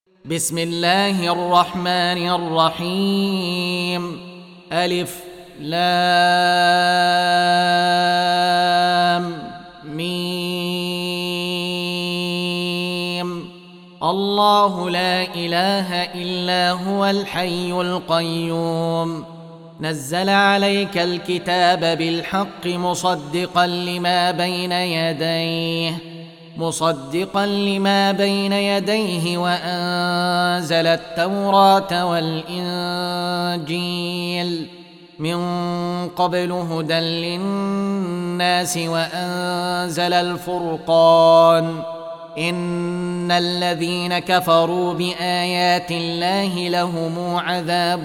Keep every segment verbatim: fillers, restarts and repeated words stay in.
بسم الله الرحمن الرحيم. ألف لام ميم. الله لا إله إلا هو الحي القيوم. نزل عليك الكتاب بالحق مصدقا لما بين يديه مصدقا لما بين يديه وأنزل التوراة والإنجيل من قبل هدى للناس وأنزل الفرقان. إن الذين كفروا بآيات الله لهم عذاب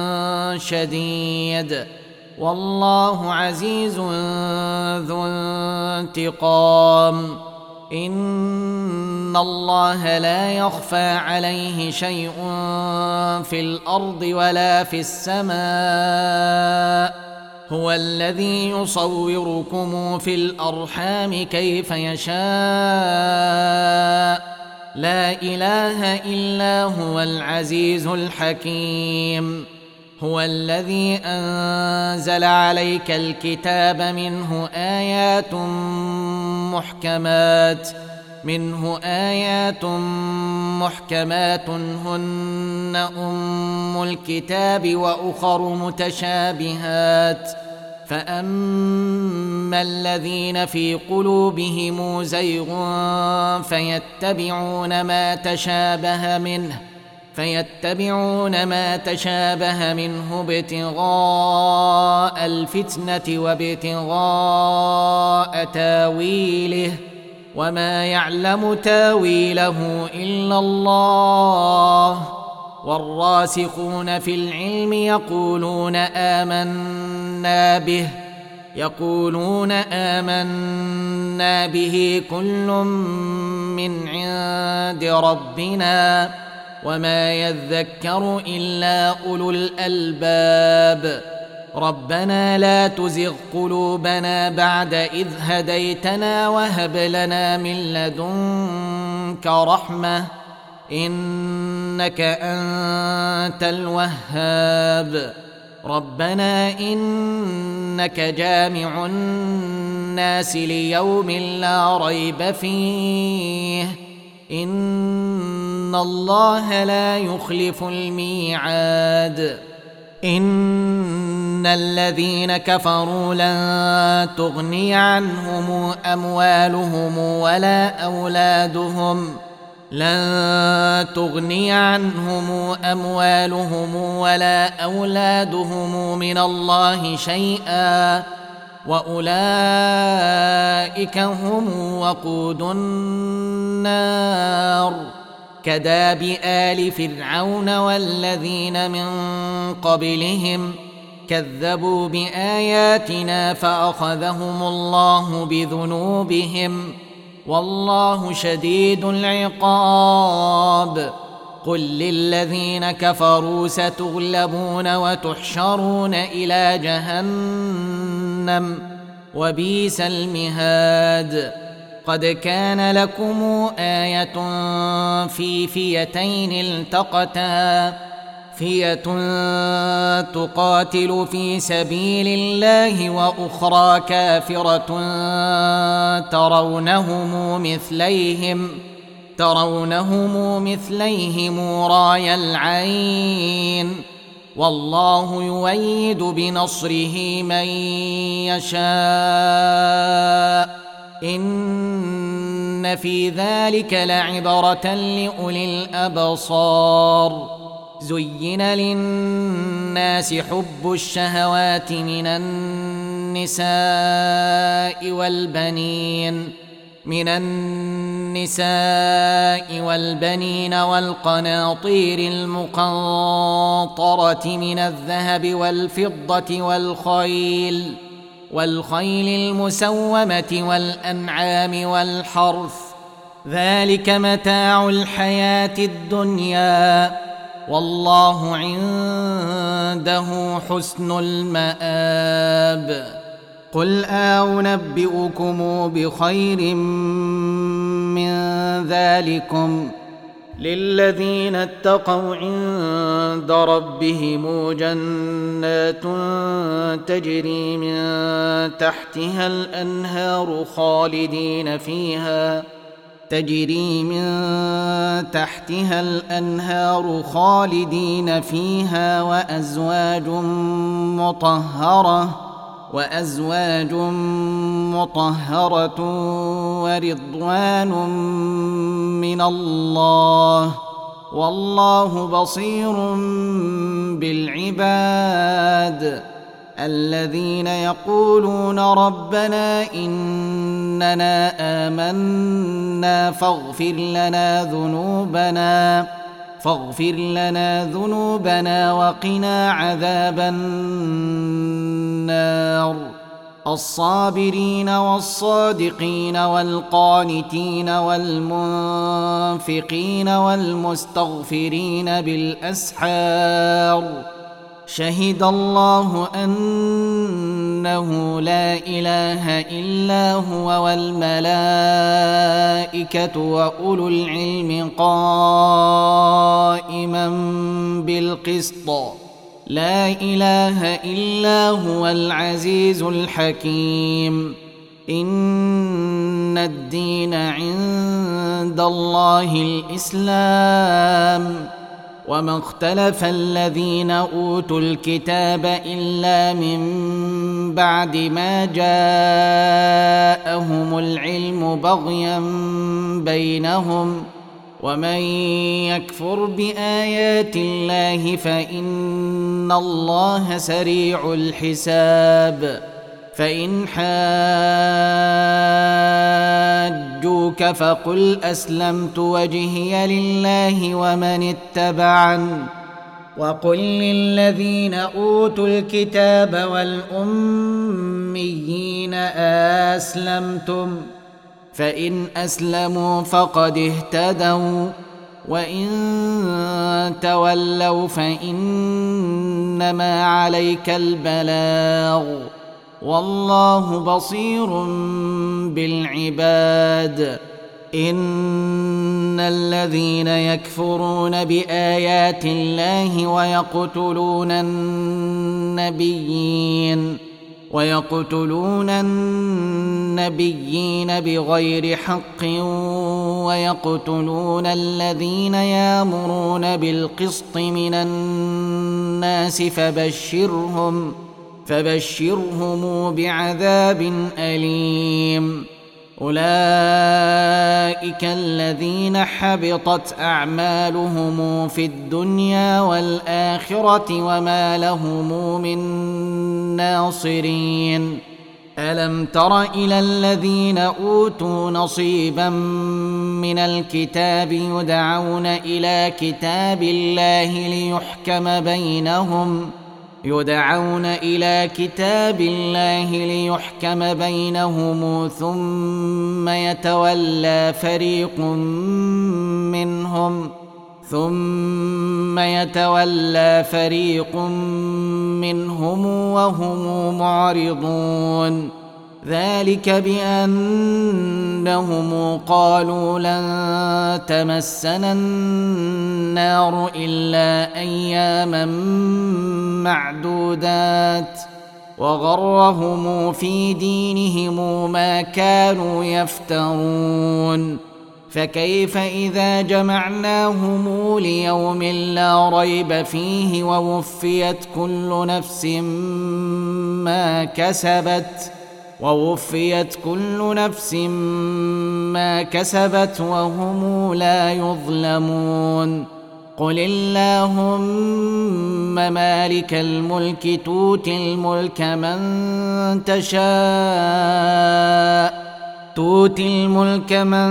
شديد والله عزيز ذو انتقام. إن الله لا يخفى عليه شيء في الأرض ولا في السماء. هو الذي يصوركم في الأرحام كيف يشاء. لا إله إلا هو العزيز الحكيم. هو الذي أنزل عليك الكتاب منه آيات محكمات منه آيات محكمات هن أم الكتاب وأخر متشابهات. فأما الذين في قلوبهم زيغ فيتبعون ما تشابه منه فيتبعون ما تشابه منه ابتغاء الفتنة وابتغاء تاويله وما يعلم تاويله إلا الله. والراسخون في العلم يقولون آمنا به يقولون آمنا به كل من عند ربنا وما يذكر إلا أولو الألباب. ربنا لا تزغ قلوبنا بعد إذ هديتنا وهب لنا من لدنك رحمة إنك أنت الوهاب. ربنا إنك جامع الناس ليوم لا ريب فيه إن الله لا يخلف الميعاد. إن الذين كفروا لن تغني عنهم أموالهم ولا أولادهم لن تغني عنهم أموالهم ولا أولادهم من الله شيئا وأولئك هم وقود النار. كداب آل فرعون والذين من قبلهم كذبوا بآياتنا فأخذهم الله بذنوبهم والله شديد العقاب. قل للذين كفروا ستغلبون وتحشرون إلى جهنم وبئس المهاد. قد كان لكم آية في فئتين التقتا فئة تقاتل في سبيل الله وأخرى كافرة ترونهم مثليهم ترونهم مثليهم راي العين والله يؤيد بنصره من يشاء. إن في ذلك لعبرة لأولي الأبصار. زين للناس حب الشهوات من النساء والبنين من النساء والبنين والقناطير المقنطرة من الذهب والفضة والخيل والخيل المسومة والأنعام والحرث ذلك متاع الحياة الدنيا والله عنده حسن المآب. قل أنبئكم بخير من ذلكم للذين اتقوا عند ربهم جنات تجري من تحتها الأنهار خالدين فيها تجري من تحتها الأنهار خالدين فيها وأزواج مطهرة وأزواج مطهرة ورضوان من الله والله بصير بالعباد الذين يقولون ربنا إننا آمنا فاغفر لنا ذنوبنا فاغفر لنا ذنوبنا وقنا عذاب النار الصابرين والصادقين والقانتين والمنفقين والمستغفرين بالأسحار شهد الله أنه لا إله إلا هو والملائكة وأولو العلم قائما بالقسط لا إله إلا هو العزيز الحكيم إن الدين عند الله الإسلام وما اختلف الذين أوتوا الكتاب إلا من بعد ما جاءهم العلم بغيا بينهم ومن يكفر بآيات الله فإن الله سريع الحساب فإن حاجوك فقل أسلمت وجهي لله ومن اتبعن وقل للذين أوتوا الكتاب والأميين أسلمتم فإن أسلموا فقد اهتدوا وإن تولوا فإنما عليك البلاغ والله بصير بالعباد إن الذين يكفرون بآيات الله ويقتلون النبيين ويقتلون النبيين بغير حق ويقتلون الذين يأمرون بالقسط من الناس فبشرهم فبشرهم بعذاب أليم أولئك الذين حبطت أعمالهم في الدنيا والآخرة وما لهم من ناصرين ألم تر إلى الذين أوتوا نصيبا من الكتاب يدعون إلى كتاب الله ليحكم بينهم يدعون إلى كتاب الله ليحكم بينهم ثم يتولى فريق منهم ثم يتولى فريق منهم وهم معرضون ذلك بأنهم قالوا لن تمسنا النار إلا أياما معدودات وغرهم في دينهم ما كانوا يفترون فكيف إذا جمعناهم ليوم لا ريب فيه ووفيت كل نفس ما كسبت ووفيت كل نفس ما كسبت وهم لا يظلمون قل اللهم مالك الملك تؤتي الملك من تشاء تؤتي الملك من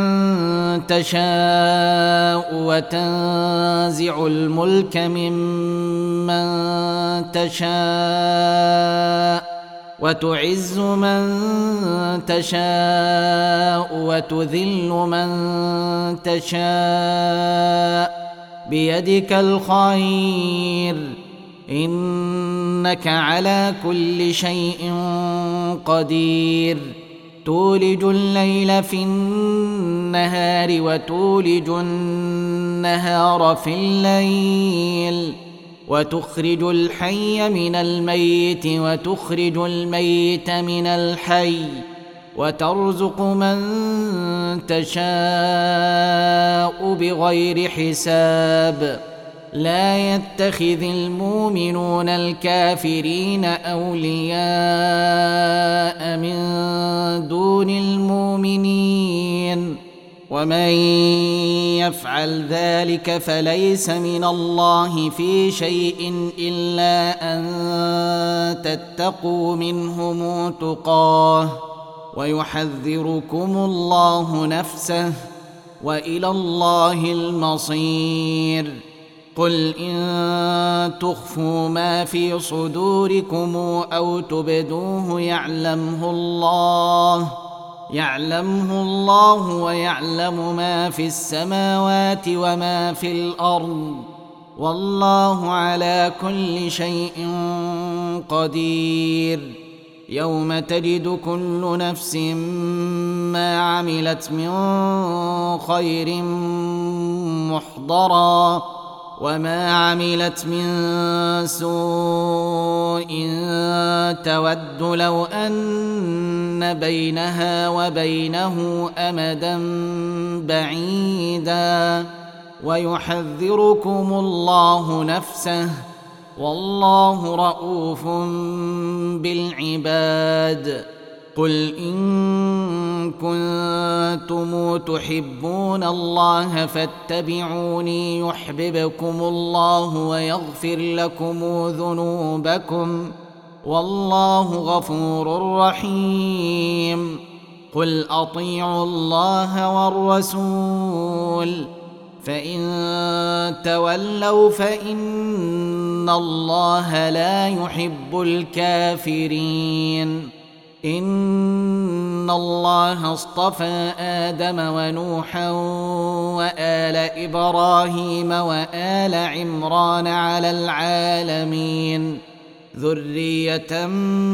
تشاء وتنزع الملك ممن تشاء وتعز من تشاء وتذل من تشاء بيدك الخير إنك على كل شيء قدير تولج الليل في النهار وتولج النهار النهار في الليل وتخرج الحي من الميت وتخرج الميت من الحي وترزق من تشاء بغير حساب. لا يتخذ المؤمنون الكافرين أولياء من دون المؤمنين ومن يفعل ذلك فليس من الله في شيء إلا أن تتقوا منهم تقاه ويحذركم الله نفسه وإلى الله المصير. قل إن تخفوا ما في صدوركم أو تبدوه يعلمه الله يعلمه الله ويعلم ما في السماوات وما في الأرض والله على كل شيء قدير. يوم تجد كل نفس ما عملت من خير محضرا وما عملت من سوء تود لو أن بينها وبينه أمدا بعيدا ويحذركم الله نفسه والله رؤوف بالعباد. قل إن كنتم تحبون الله فاتبعوني يحببكم الله ويغفر لكم ذنوبكم والله غفور رحيم. قل أطيعوا الله والرسول فإن تولوا فإن الله لا يحب الكافرين. إن الله اصطفى آدم ونوحا وآل إبراهيم وآل عمران على العالمين ذرية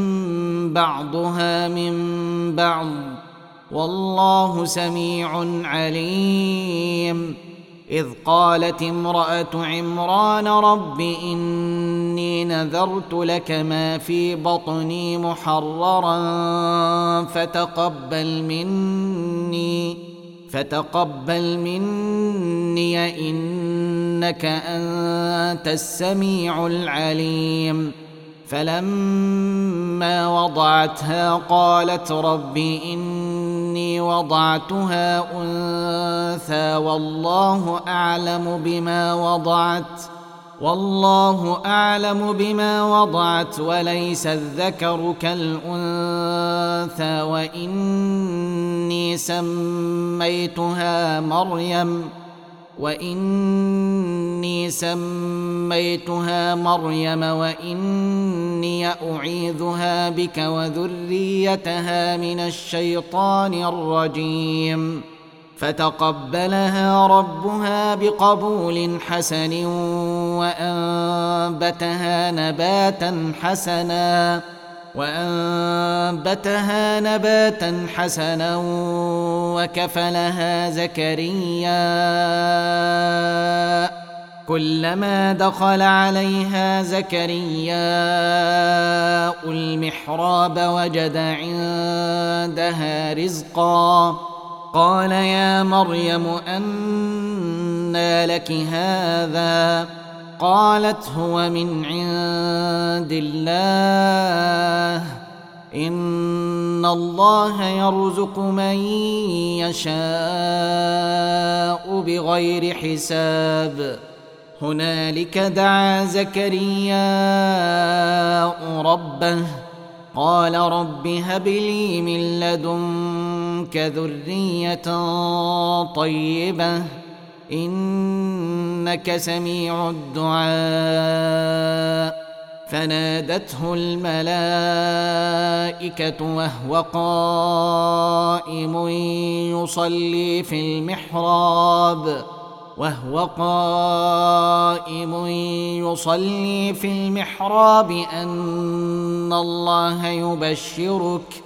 بعضها من بعض والله سميع عليم. إذ قالت امرأة عمران رب إني نذرت لك ما في بطني محررا فتقبل مني فتقبل مني إنك أنت السميع العليم. فلما وضعتها قالت رب إني وضعتها أنثى والله أعلم بما وضعت والله أعلم بما وضعت وليس الذكر كالأنثى وإني سميتها مريم وإني سميتها مريم وإني أعيذها بك وذريتها من الشيطان الرجيم. فتقبلها ربها بقبول حسن وأنبتها نباتا حسنا وأنبتها نباتا حسنا وكفلها زكريا كلما دخل عليها زكريا المحراب وجد عندها رزقا قال يا مريم أنى لك هذا قالت هو من عند الله إن الله يرزق من يشاء بغير حساب. هنالك دعا زكريا ربه قال رب هب لي من لدنك ذرية طيبة إنك سميع الدعاء. فنادته الملائكة وهو قائم يصلي في المحراب وهو قائم يصلي في المحراب أن الله يبشرك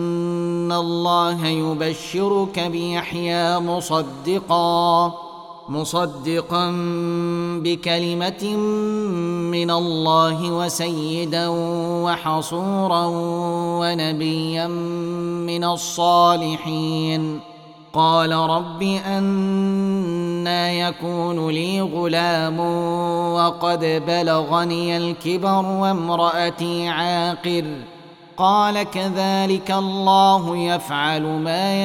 أن الله يبشرك بيحيى مصدقا مصدقا بكلمة من الله وسيدا وحصورا ونبيا من الصالحين. قال رب أنى يكون لي غلام وقد بلغني الكبر وامرأتي عاقر؟ قال كذلك الله يفعل ما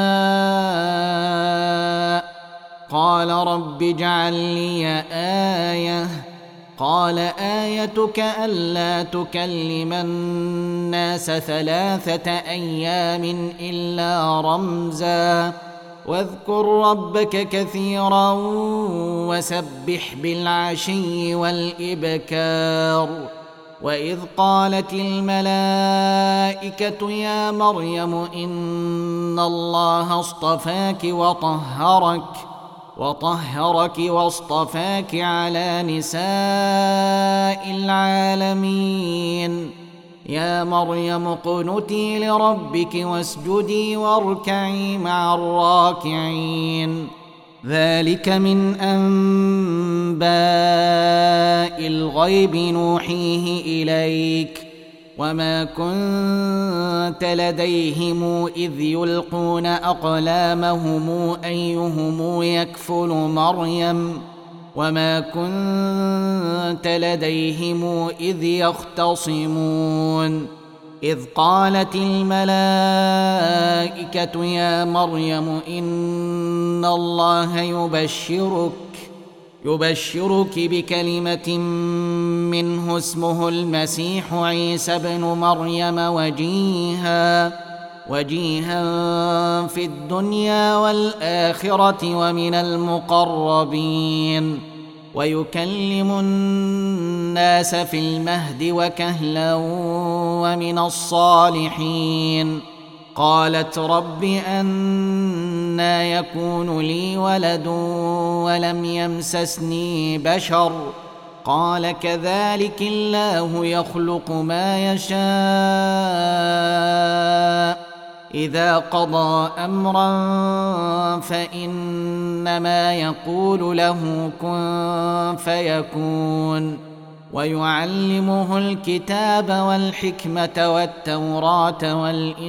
يشاء. قال رب اجعل لي آية. قال آيتك ألا تكلم الناس ثلاثة أيام إلا رمزا واذكر ربك كثيرا وسبح بالعشي والإبكار. وإذ قالت الملائكة يا مريم إن الله اصطفاك وطهرك وطهرك واصطفاك على نساء العالمين. يا مريم اقنتي لربك واسجدي واركعي مع الراكعين. ذلك من أنباء الغيب نوحيه إليك وما كنت لديهم إذ يلقون أقلامهم أيهم يكفل مريم وما كنت لديهم إذ يختصمون. إذ قالت الملائكة يا مريم إن الله يبشرك يبشرك بكلمة منه اسمه المسيح عيسى بن مريم وجيها وجيها في الدنيا والآخرة ومن المقربين ويكلم الناس في المهد وكهلا ومن الصالحين. قالت رب أنى يكون لي ولد ولم يمسسني بشر؟ قال كذلك الله يخلق ما يشاء إذا قضى أمرا فإنما يقول له كن فيكون. ويعلمه الكتاب والحكمة والتوراة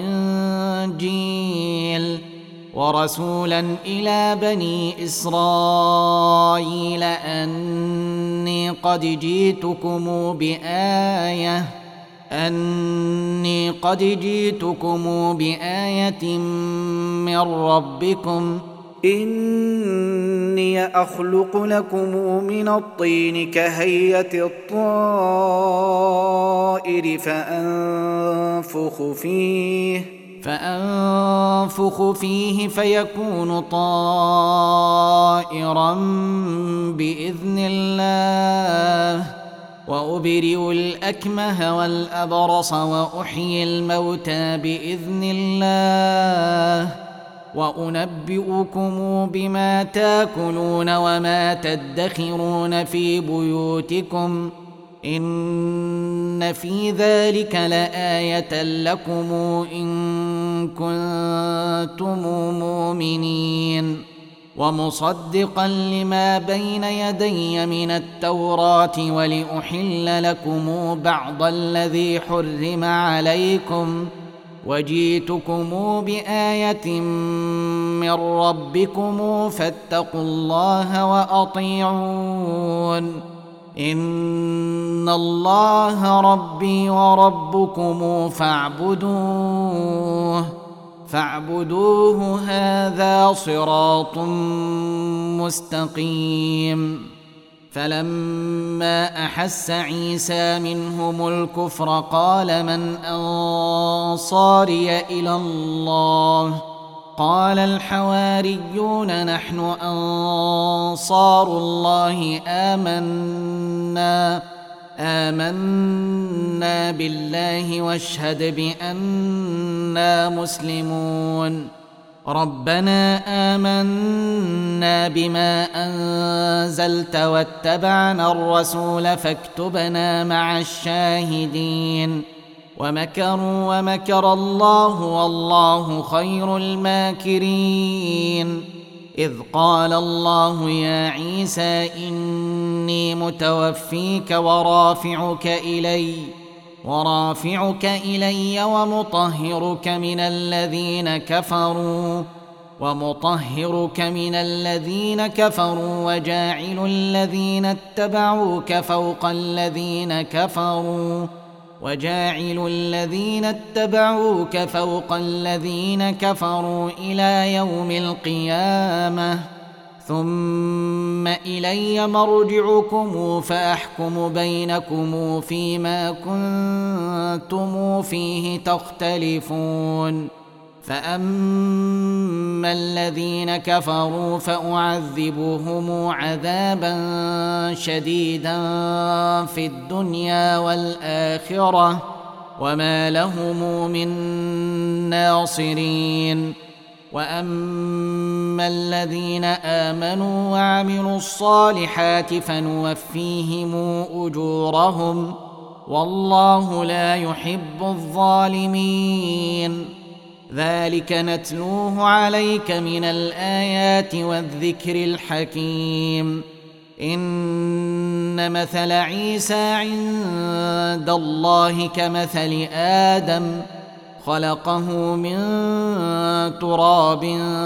والإنجيل ورسولا إلى بني إسرائيل أني قد جئتكم بآية أني قد جئتكم بآية من ربكم إني أخلق لكم من الطين كهيئة الطائر فأنفخ فيه فأنفخ فيه فيكون طائرا بإذن الله وأبرئ الأكمه والأبرص وأحيي الموتى بإذن الله وأنبئكم بما تاكلون وما تدخرون في بيوتكم إن في ذلك لآية لكم إن كنتم مؤمنين. ومصدقا لما بين يدي من التوراة ولأحل لكم بعض الذي حرم عليكم وجئتكم بآية من ربكم فاتقوا الله وأطيعون إن الله ربي وربكم فاعبدوه فاعبدوه هذا صراط مستقيم. فلما أحس عيسى منهم الكفر قال من أنصاري إلى الله قال الحواريون نحن أنصار الله آمنا آمنا بالله واشهد بأننا مسلمون. ربنا آمنا بما أنزلت واتبعنا الرسول فاكتبنا مع الشاهدين. ومكروا ومكر الله والله خير الماكرين. إذ قال الله يا عيسى إني متوفيك ورافعك إلي ورافعك إلي ومطهرك من الذين كفروا ومطهرك من الذين كفروا وجاعل الذين اتبعوك فوق الذين كفروا وجاعل الذين اتبعوك فوق الذين كفروا إلى يوم القيامة ثم إلي مرجعكم فأحكم بينكم فيما كنتم فيه تختلفون فأما الذين كفروا فأعذبهم عذابا شديدا في الدنيا والآخرة وما لهم من ناصرين وأما الذين آمنوا وعملوا الصالحات فنوفيهم أجورهم والله لا يحب الظالمين ذلك نتلوه عليك من الآيات والذكر الحكيم إن مثل عيسى عند الله كمثل آدم خلقه من تراب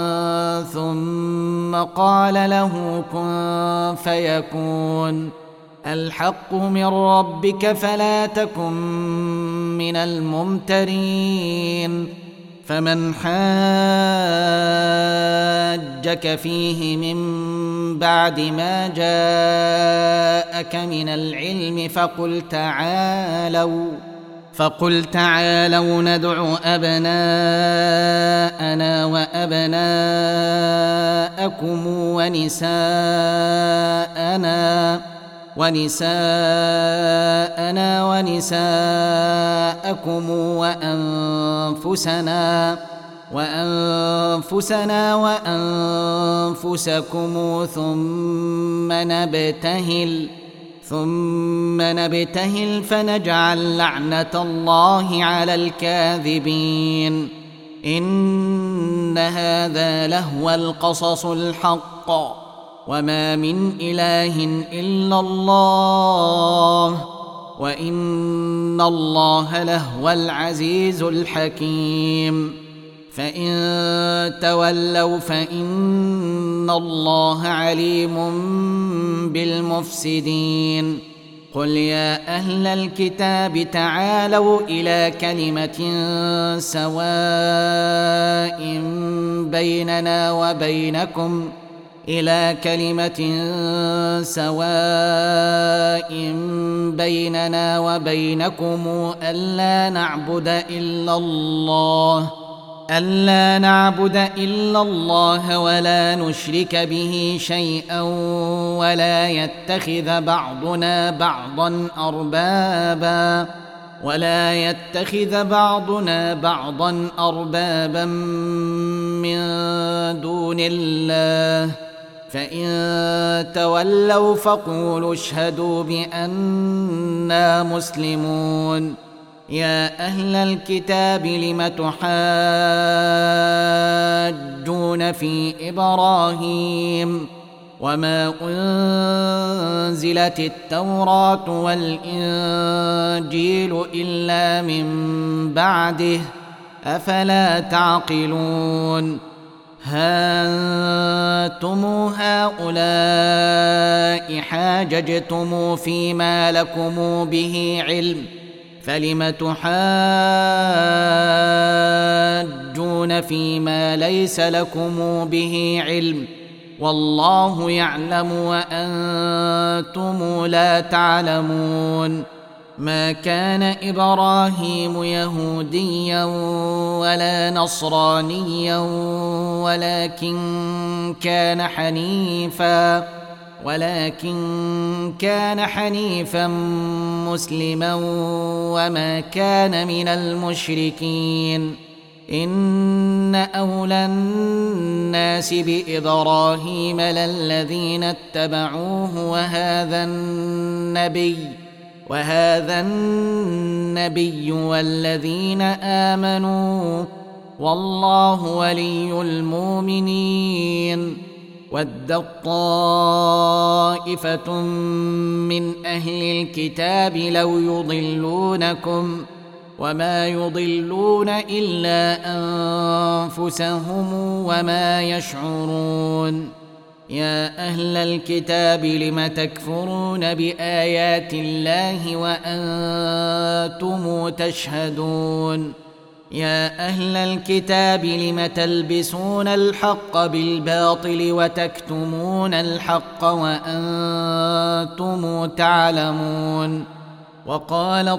ثم قال له كن فيكون الحق من ربك فلا تكن من الممترين فمن حاجك فيه من بعد ما جاءك من العلم فقل تعالوا فقل تعالوا ندع أبناءنا وأبناءكم ونساءنا ونساءنا ونساءكم وأنفسنا وأنفسنا وأنفسكم ثم نبتهل ثم نبتهل فنجعل لعنة الله على الكاذبين إن هذا لهو القصص الحق وما من إله إلا الله وإن الله لهو العزيز الحكيم فإن تولوا فإن الله عليم بالمفسدين قل يا أهل الكتاب تعالوا إلى كلمة سواء بيننا وبينكم إلى كلمة سواء بيننا وبينكم ألا نعبد إلا الله ألا نعبد إلا الله ولا نشرك به شيئا ولا يتخذ بعضنا بعضا أربابا ولا يتخذ بعضنا بعضا أربابا من دون الله فإن تولوا فقولوا اشهدوا بأننا مسلمون يا أهل الكتاب لم تحاجون في إبراهيم وما أنزلت التوراة والإنجيل إلا من بعده أفلا تعقلون ها أنتم هؤلاء حاججتم فيما لكم به علم فلم تحاجون فيما ليس لكم به علم والله يعلم وأنتم لا تعلمون ما كان إبراهيم يهوديا ولا نصرانيا ولكن كان حنيفا ولكن كان حنيفا مسلما وما كان من المشركين إن أولى الناس بإبراهيم للذين اتبعوه وهذا النبي وهذا النبي والذين آمنوا والله ولي المؤمنين ودت طائفة من أهل الكتاب لو يضلونكم وما يضلون إلا أنفسهم وما يشعرون. يا أهل الكتاب لم تكفرون بآيات الله وأنتم تشهدون. يا أهل الكتاب لم تلبسون الحق بالباطل وتكتمون الحق وأنتم تعلمون. وقالت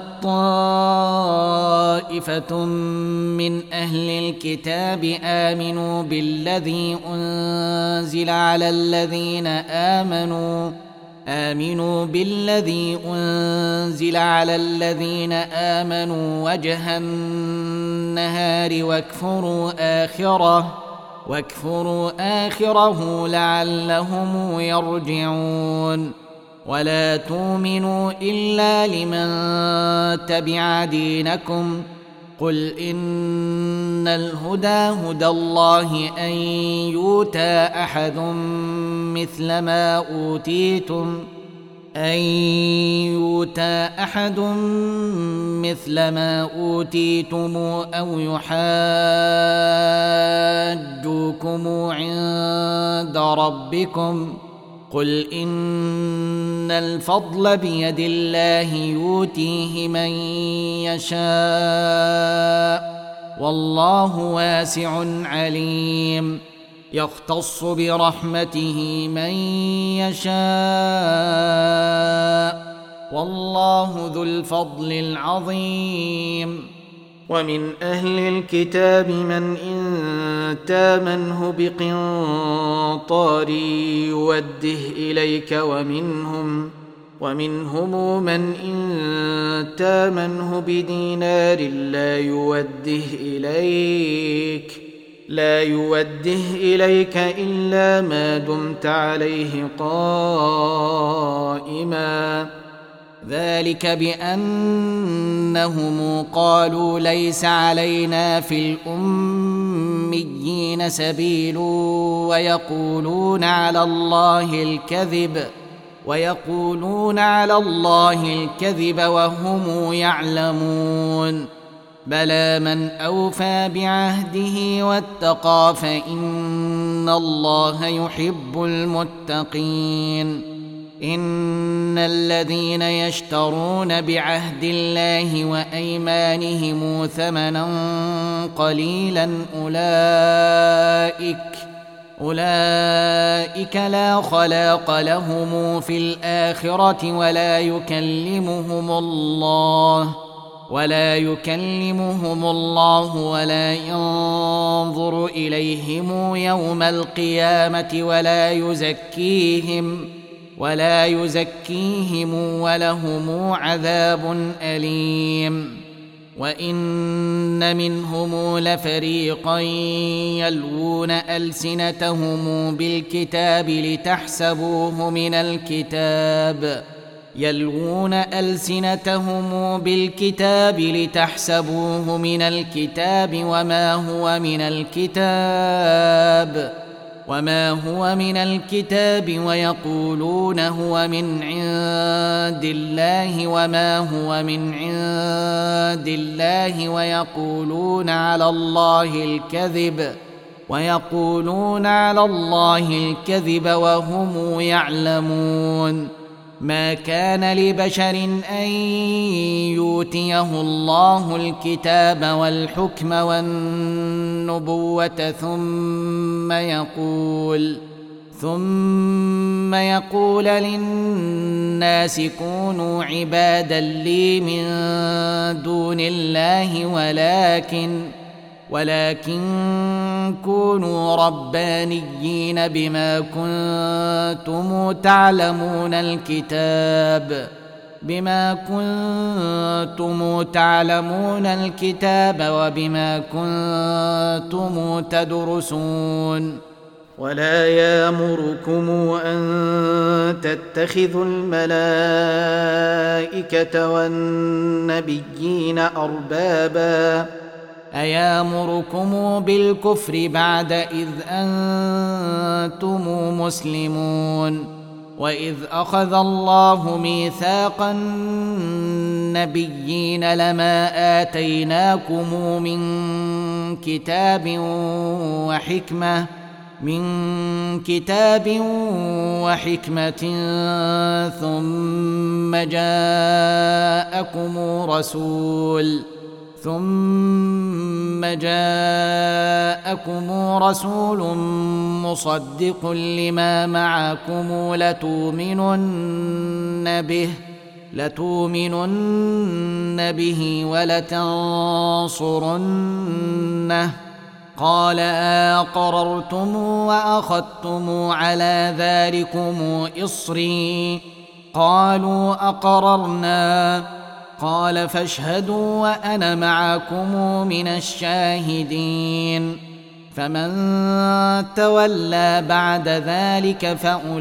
طائفة من أهل الكتاب آمنوا بالذي أنزل على الذين آمنوا آمنوا بالذي أنزل على الذين آمنوا وجه النهار واكفروا آخره واكفروا آخره لعلهم يرجعون. ولا تؤمنوا إلا لمن تبع دينكم قل إن الهدى هدى الله أن يؤتى أحد مثل ما أوتيتم أن يؤتى أحد مثل ما أوتيتم أو يحاجوكم عند ربكم قل إن الفضل بيد الله يؤتيه من يشاء والله واسع عليم. يختص برحمته من يشاء والله ذو الفضل العظيم. ومن أهل الكتاب من إن تامنه بقنطار يوده إليك ومنهم ومنهم من إن تامنه بدينار لا يوده إليك لا يوده إليك إلا ما دمت عليه قائما ذلك بأنهم قالوا ليس علينا في الأميين سبيل ويقولون على الله الكذب ويقولون على الله الكذب وهم يعلمون. بلى من أوفى بعهده واتقى فإن الله يحب المتقين. إن الذين يشترون بعهد الله وأيمانهم ثمنا قليلا أولئك أولئك لا خلاق لهم في الآخرة ولا يكلمهم الله ولا يكلمهم الله ولا ينظر إليهم يوم القيامة ولا يزكيهم ولا يزكيهم ولهم عذاب أليم. وإن منهم لفريقا يلوون ألسنتهم بالكتاب لتحسبوه من الكتاب يلوون ألسنتهم بالكتاب لتحسبوه من الكتاب وما هو من الكتاب وما هو من الكتاب ويقولون هو من عند الله وما هو من عند الله ويقولون على الله الكذب ويقولون على الله الكذب وهم يعلمون. ما كان لبشر أن يؤتيه الله الكتاب والحكم والنبوة ثم يقول ثم يقول للناس كونوا عبادا لي من دون الله ولكن ولكن كونوا ربانيين بما كنتم تعلمون الكتاب بما كنتم تعلمون الكتاب وبما كنتم تدرسون. ولا يأمركم أن تتخذوا الملائكة والنبيين أربابا أيامركم بالكفر بعد إذ أنتم مسلمون وإذ أخذ الله ميثاق النبيين لما آتيناكم من كتاب وحكمة من كتاب وحكمة ثم جاءكم رسول ثم جاءكم رسول مصدق لما معكم لتؤمنن به لتؤمنن به ولتنصرنه قال أقررتم وأخذتم على ذلكم إصري قالوا أقررنا قال فاشهدوا وأنا معكم من الشاهدين فمن تولى بعد ذلك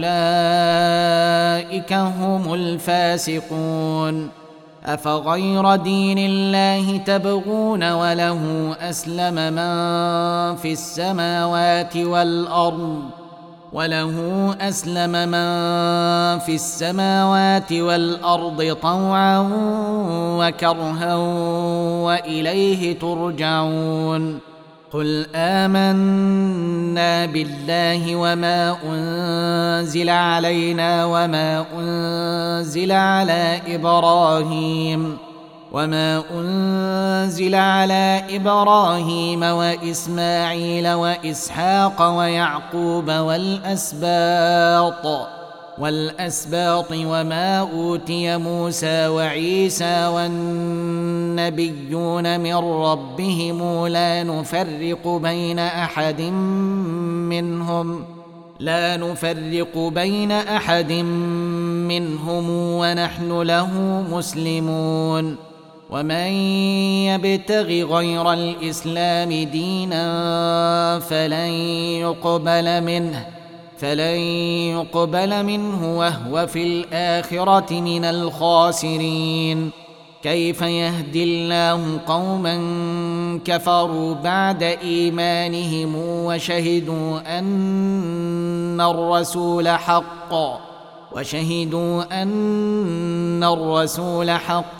فأولئك هم الفاسقون أفغير دين الله تبغون وله أسلم من في السماوات والأرض وله أسلم من في السماوات والأرض طوعا وكرها وإليه ترجعون قل آمنا بالله وما أنزل علينا وما أنزل على إبراهيم وما أنزل على إبراهيم وإسماعيل وإسحاق ويعقوب والأسباط والأسباط وما أوتي موسى وعيسى والنبيون من ربهم لا نفرق بين أحد منهم لا نفرق بين أحد منهم ونحن له مسلمون ومن يبتغ غير الإسلام دينا فلن يقبل منه فلن يقبل منه وهو في الآخرة من الخاسرين كيف يهدي الله قوما كفروا بعد إيمانهم وشهدوا أن الرسول حق وشهدوا أن الرسول حق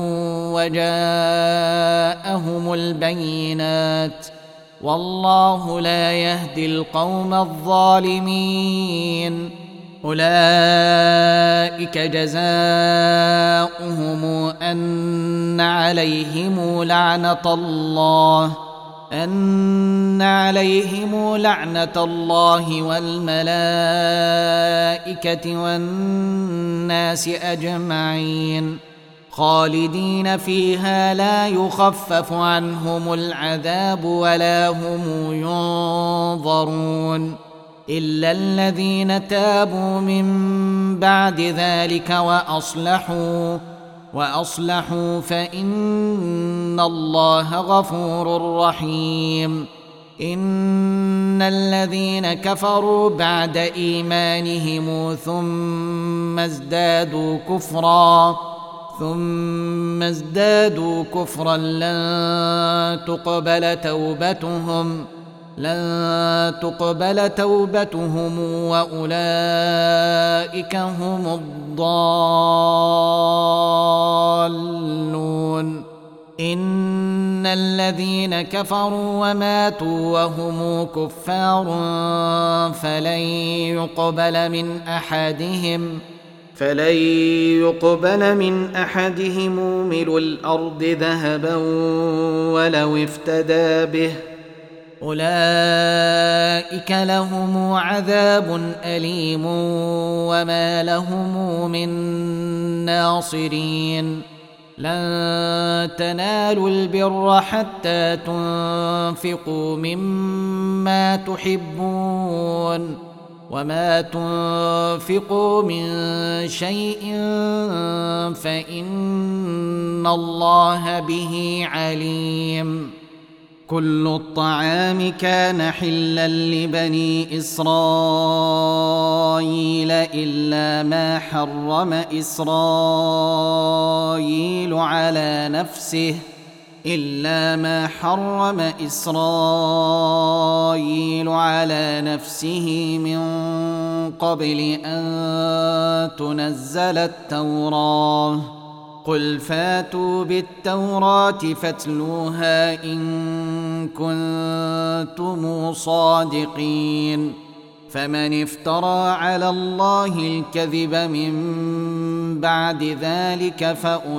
وجاءهم البينات والله لا يهدي القوم الظالمين أولئك جزاؤهم أن عليهم لعنة الله أن عليهم لعنة الله والملائكة والناس أجمعين خالدين فيها لا يخفف عنهم العذاب ولا هم ينظرون إلا الذين تابوا من بعد ذلك وأصلحوا وأصلحوا فإن الله غفور رحيم إن الذين كفروا بعد إيمانهم ثم ازدادوا كفرا ثم ازدادوا كفرا لن تقبل توبتهم لن تقبل توبتهم وأولئك هم الضالون إن الذين كفروا وماتوا وهم كفار فلن يقبل من أحدهم فلن يقبل من أحدهم ملء الأرض ذهبا ولو افتدى به أولئك لهم عذاب أليم وما لهم من ناصرين لن تنالوا البر حتى تنفقوا مما تحبون وما تنفقوا من شيء فإن الله به عليم كل الطعام كان حلا لبني إسرائيل إلا ما حرم إسرائيل على نفسه إلا ما حرم إسرائيل على نفسه من قبل أن تنزل التوراة. قل فاتوا بالتوراة فاتلوها إن كنتم صادقين. فمن افترى على الله الكذب من بعد ذلك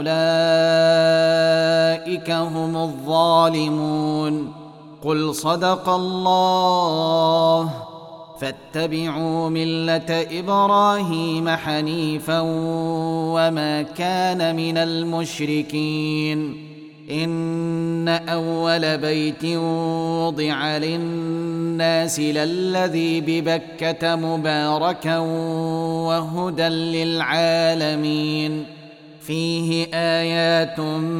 فأولئك هم الظالمون. قل صدق الله فاتبعوا ملة إبراهيم حنيفا وما كان من المشركين. إن أول بيت وضع للناس للذي ببكة مباركا وهدى للعالمين فيه آيات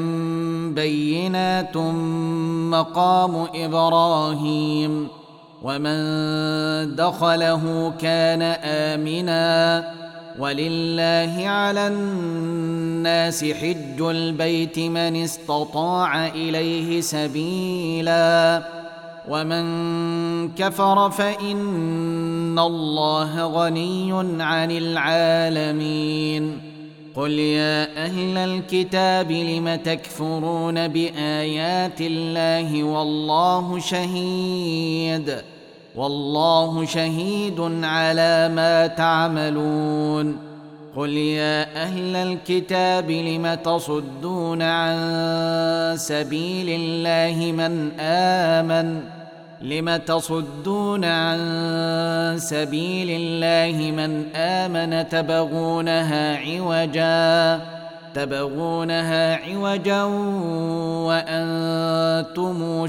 بينات مقام إبراهيم ومن دخله كان آمنا ولله على الناس حج البيت من استطاع إليه سبيلا ومن كفر فإن الله غني عن العالمين. قل يا أهل الكتاب لم تكفرون بآيات الله والله شهيد والله شهيد على ما تعملون. قل يا أهل الكتاب لم تصدون عن سبيل الله من آمن لم تصدون عن سبيل الله من آمن تبغونها عوجا تبغونها عوجا وأنتم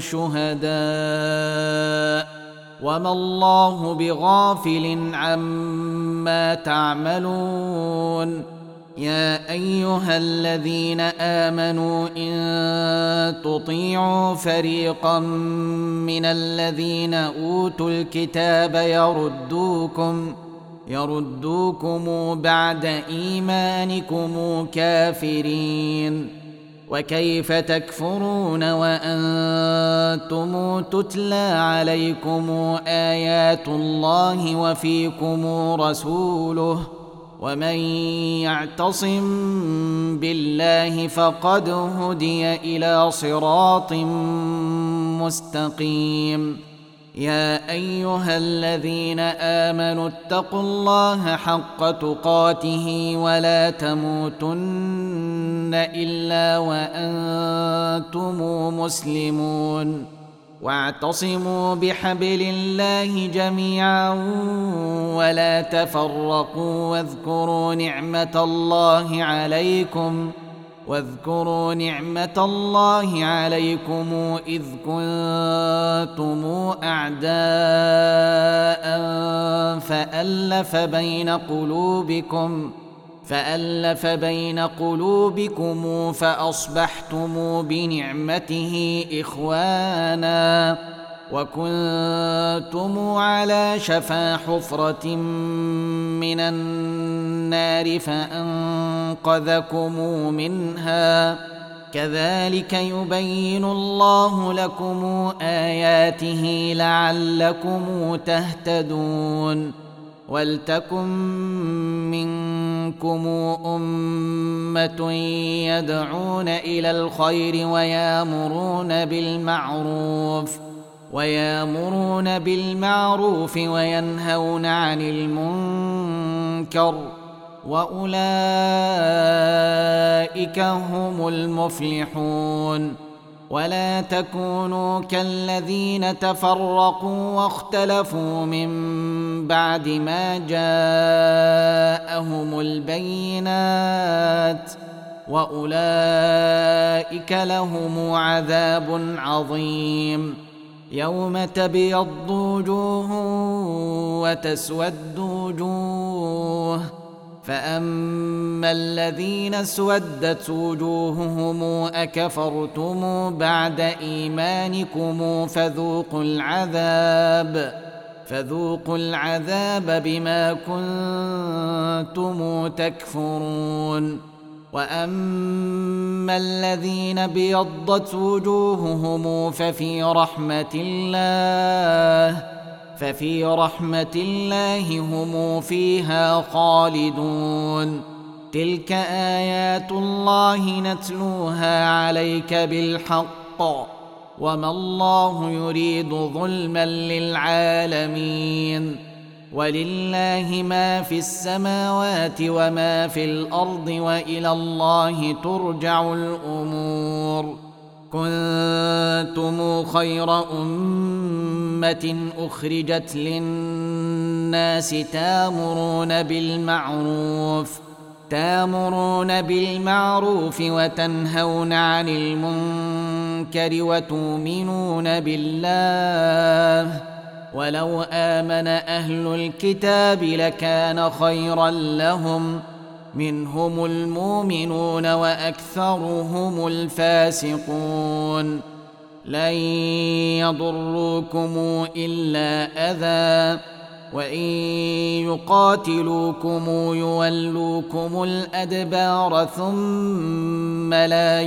شهداء وما الله بغافل عما تعملون. يا أيها الذين آمنوا إن تطيعوا فريقا من الذين أوتوا الكتاب يردوكم يردوكم بعد إيمانكم كافرين. وكيف تكفرون وأنتم تتلى عليكم آيات الله وفيكم رسوله ومن يعتصم بالله فقد هدي إلى صراط مستقيم. يا أيها الذين آمنوا اتقوا الله حق تقاته ولا تموتن إلا وأنتم مسلمون. واعتصموا بحبل الله جميعا ولا تفرقوا واذكروا نعمة الله عليكم واذكروا نعمة الله عليكم إذ كنتم أعداء فألف بين قلوبكم فألف بين قلوبكم فأصبحتم بنعمته إخوانا وكنتم على شفا حفرة من النار فأنقذكم منها. كذلك يبين الله لكم آياته لعلكم تهتدون. ولتكن منكم أمة يدعون إلى الخير ويأمرون بالمعروف ويأمرون بالمعروف وينهون عن المنكر وأولئك هم المفلحون. ولا تكونوا كالذين تفرقوا واختلفوا من بعد ما جاءهم البينات وأولئك لهم عذاب عظيم. يوم تبيض وجوه وتسود وجوه فأما الذين اسودت وجوههم أكفرتم بعد إيمانكم فذوقوا العذاب فذوقوا العذاب بما كنتم تكفرون. وأما الذين ابيضت وجوههم ففي رحمة الله ففي رحمة الله هم فيها خالدون. تلك آيات الله نتلوها عليك بالحق وما الله يريد ظلما للعالمين. ولله ما في السماوات وما في الأرض وإلى الله ترجع الأمور. كنتم خير أمة أخرجت للناس تامرون بالمعروف تامرون بالمعروف وتنهون عن المنكر وتؤمنون بالله. ولو آمن أهل الكتاب لكان خيرا لهم منهم المؤمنون وأكثرهم الفاسقون. لن يضروكم إلا أذى وإن يقاتلوكم يولوكم الأدبار ثم لا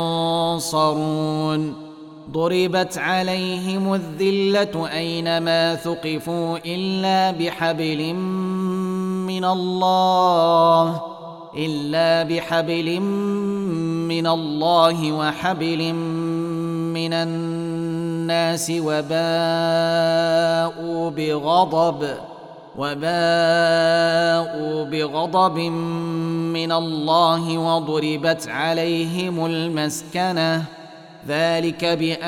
ينصرون. ضربت عليهم الذلة أينما ثقفوا إلا بحبل من الله إلا بحبل من الله وحبل من الناس وباءوا بغضب وباءوا بغضب من الله وضربت عليهم المسكنة. ذلك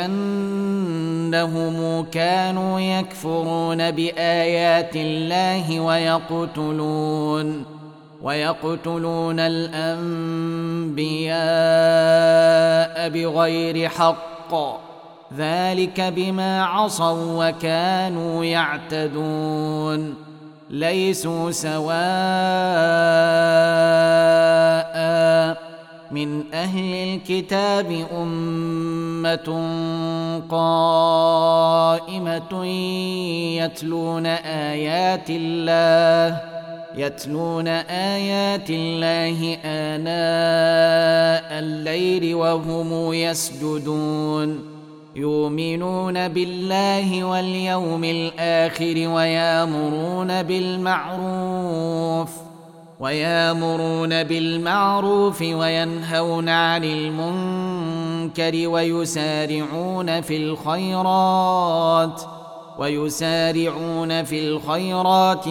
بأنهم كانوا يكفرون بآيات الله ويقتلون ويقتلون الأنبياء بغير حق. ذلك بما عصوا وكانوا يعتدون. ليسوا سواء من أهل الكتاب أمة قائمة يتلون آيات الله يتلون آيات الله آناء الليل وهم يسجدون. يؤمنون بالله واليوم الآخر ويأمرون بالمعروف ويأمرون بالمعروف وينهون عن المنكر ويسارعون في الخيرات ويسارعون في الخيرات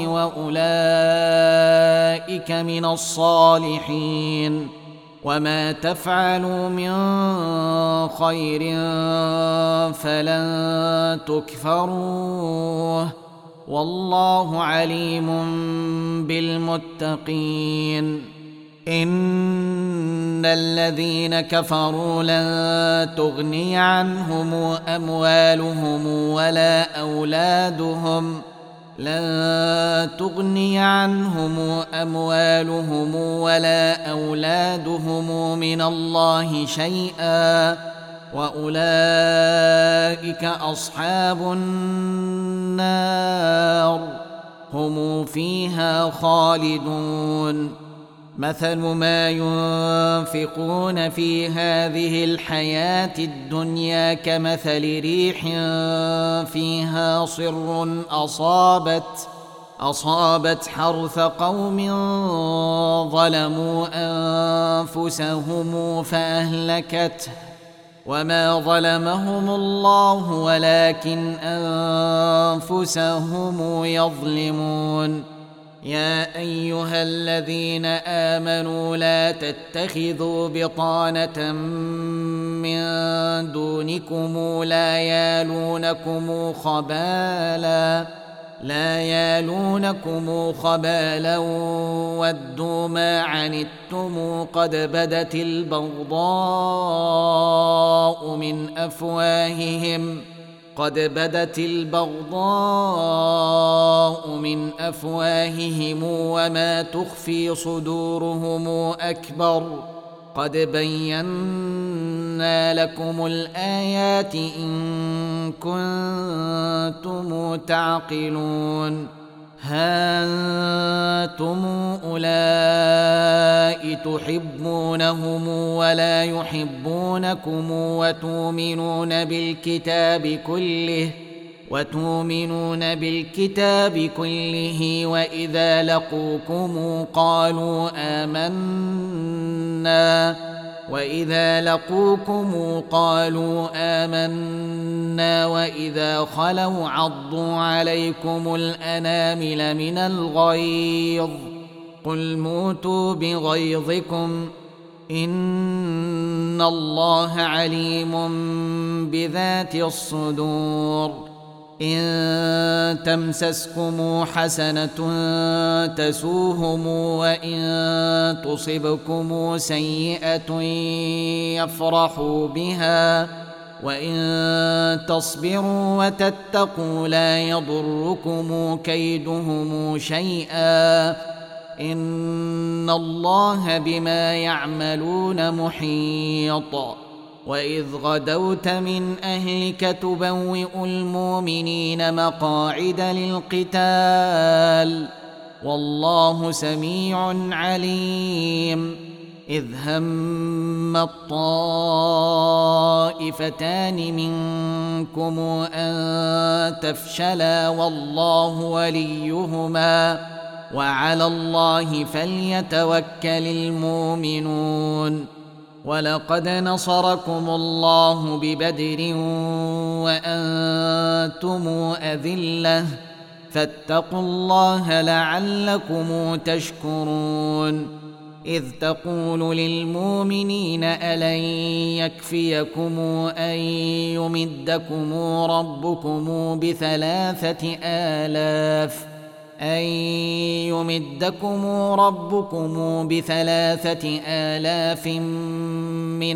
وأولئك من الصالحين. وما تفعلوا من خير فلن تكفروه والله عليم بالمتقين. إن الذين كفروا لن تغني عنهم أموالهم ولا أولادهم لن تغني عنهم أموالهم ولا أولادهم من الله شيئا وأولئك أصحاب النار هم فيها خالدون. مثل ما ينفقون في هذه الحياة الدنيا كمثل ريح فيها صر أصابت أصابت حرث قوم ظلموا أنفسهم فأهلكته وما ظلمهم الله ولكن أنفسهم يظلمون. يا أيها الذين آمنوا لا تتخذوا بطانة من دونكم لا يالونكم خبالا لا يالونكم خبالا ودوا ما عنتم قد بدت البغضاء من أفواههم قد بدت البغضاء من أفواههم وما تخفي صدورهم أكبر. قد بينا لكم الآيات إن كنتم تعقلون. ها أنتم أولئك تحبونهم ولا يحبونكم وتؤمنون بالكتاب كله وتؤمنون بالكتاب كله وإذا لقوكم قالوا آمنا وإذا لقوكم قالوا آمنا وإذا خلوا عضوا عليكم الأنامل من الغيظ قل موتوا بغيظكم إن الله عليم بذات الصدور إن تمسسكم حسنة تسوهم وإن تصبكم سيئة يفرحوا بها وإن تصبروا وتتقوا لا يضركم كيدهم شيئا إن الله بما يعملون محيط وإذ غدوت من أهلك تبوئ المؤمنين مقاعد للقتال والله سميع عليم إذ هم الطائفتان منكم أن تفشلا والله وليهما وعلى الله فليتوكل المؤمنون ولقد نصركم الله ببدر وأنتم أذلة فاتقوا الله لعلكم تشكرون إذ تقول للمؤمنين ألن يكفيكم أن يمدكم ربكم بثلاثة آلاف أن يمدكم ربكم بثلاثة آلاف من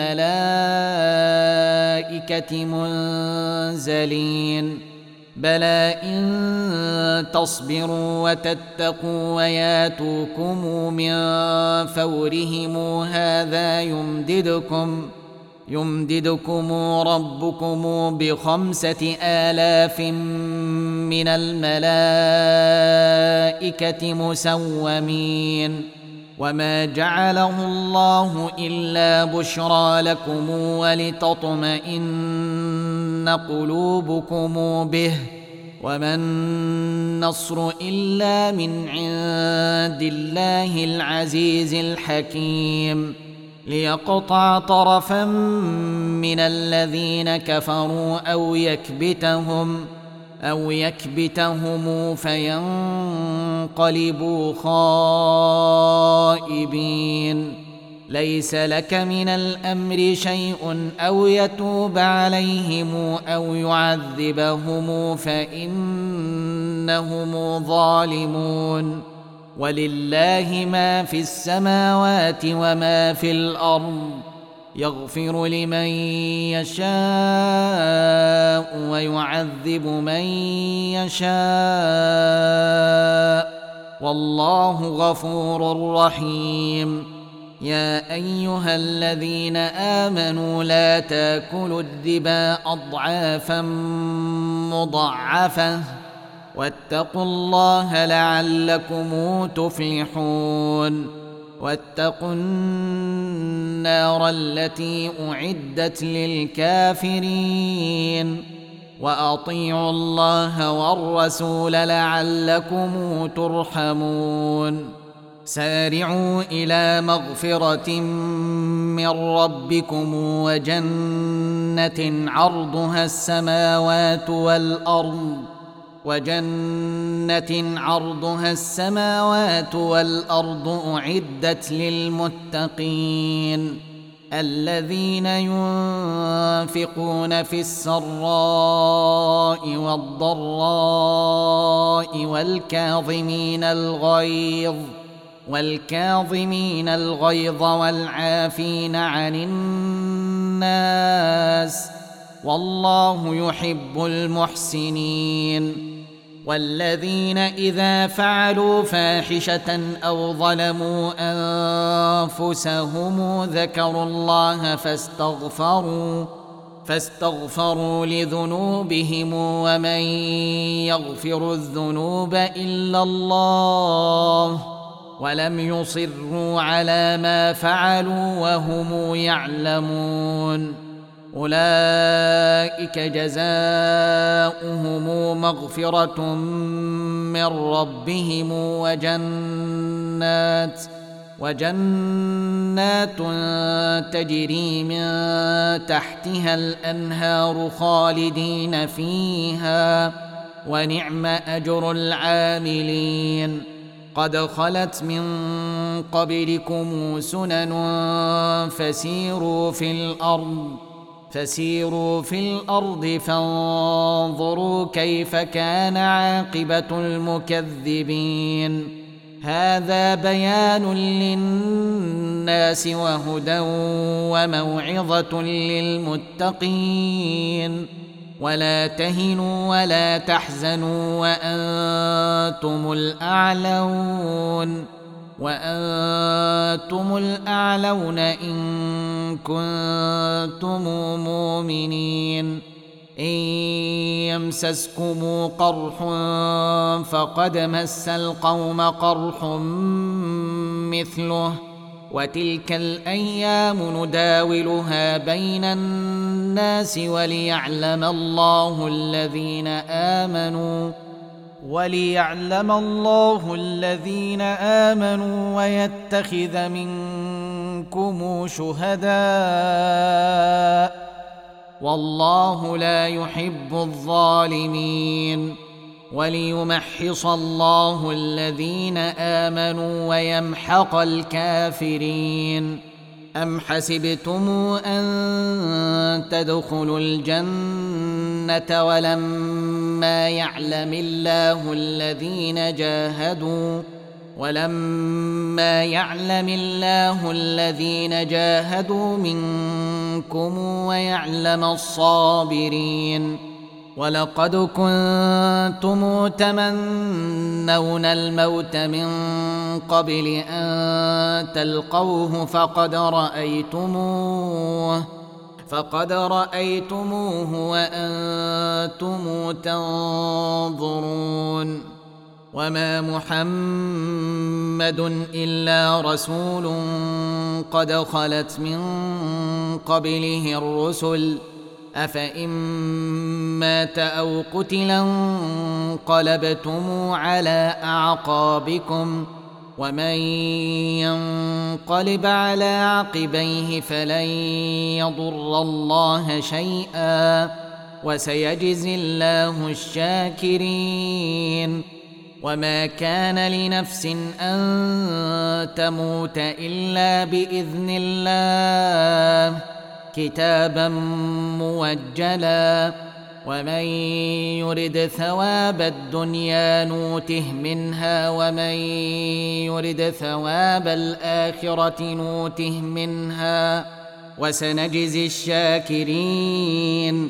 الملائكة منزلين بلى إن تصبروا وتتقوا وياتوكم من فورهم هذا يمددكم يمددكم ربكم بخمسة آلاف من الملائكة مسومين وما جعله الله إلا بشرى لكم ولتطمئن قلوبكم به وما النصر إلا من عند الله العزيز الحكيم ليقطع طرفا من الذين كفروا أو يكبتهم أو يكبتهم فينقلبوا خائبين ليس لك من الأمر شيء أو يتوب عليهم أو يعذبهم فإنهم ظالمون ولله ما في السماوات وما في الأرض يغفر لمن يشاء ويعذب من يشاء والله غفور رحيم يا أيها الذين آمنوا لا تاكلوا الربا أضعافا مضاعفة واتقوا الله لعلكم تفلحون واتقوا النار التي أعدت للكافرين وأطيعوا الله والرسول لعلكم ترحمون سارعوا إلى مغفرة من ربكم وجنة عرضها السماوات والأرض وجنة عرضها السماوات والأرض أعدت للمتقين الذين ينفقون في السراء والضراء والكاظمين الغيظ والكاظمين الغيظ والعافين عن الناس والله يحب المحسنين والذين إذا فعلوا فاحشة أو ظلموا أنفسهم ذكروا الله فاستغفروا فاستغفروا لذنوبهم ومن يغفر الذنوب إلا الله ولم يصروا على ما فعلوا وهم يعلمون أولئك جزاؤهم مغفرة من ربهم وجنات وجنات تجري من تحتها الأنهار خالدين فيها ونعم أجر العاملين قد خلت من قبلكم سنن فسيروا في الأرض فسيروا في الأرض فانظروا كيف كان عاقبة المكذبين هذا بيان للناس وهدى وموعظة للمتقين ولا تهنوا ولا تحزنوا وأنتم الأعلون وأنتم الأعلون إن كنتم مؤمنين إن يمسسكم قرح فقد مس القوم قرح مثله وتلك الأيام نداولها بين الناس وليعلم الله الذين آمنوا وليعلم الله الذين آمنوا ويتخذ منكم شهداء والله لا يحب الظالمين وليمحص الله الذين آمنوا ويمحق الكافرين أم حسبتم أن تدخلوا الجنة ولما يعلم الله الذين جاهدوا ولما يعلم الله الذين جاهدوا منكم ويعلم الصابرين ولقد كنتم تمنون الموت من قبل أن تلقوه فقد رأيتموه فقد رأيتموه وأنتم تنظرون وما محمد إلا رسول قد خلت من قبله الرسل أفإن مات أو قتلا انقلبتم على أعقابكم ومن ينقلب على عقبيه فلن يضر الله شيئا وسيجزي الله الشاكرين وما كان لنفس أن تموت إلا بإذن الله كتابا موجلا ومن يرد ثواب الدنيا نوته منها ومن يرد ثواب الآخرة نوته منها وسنجزي الشاكرين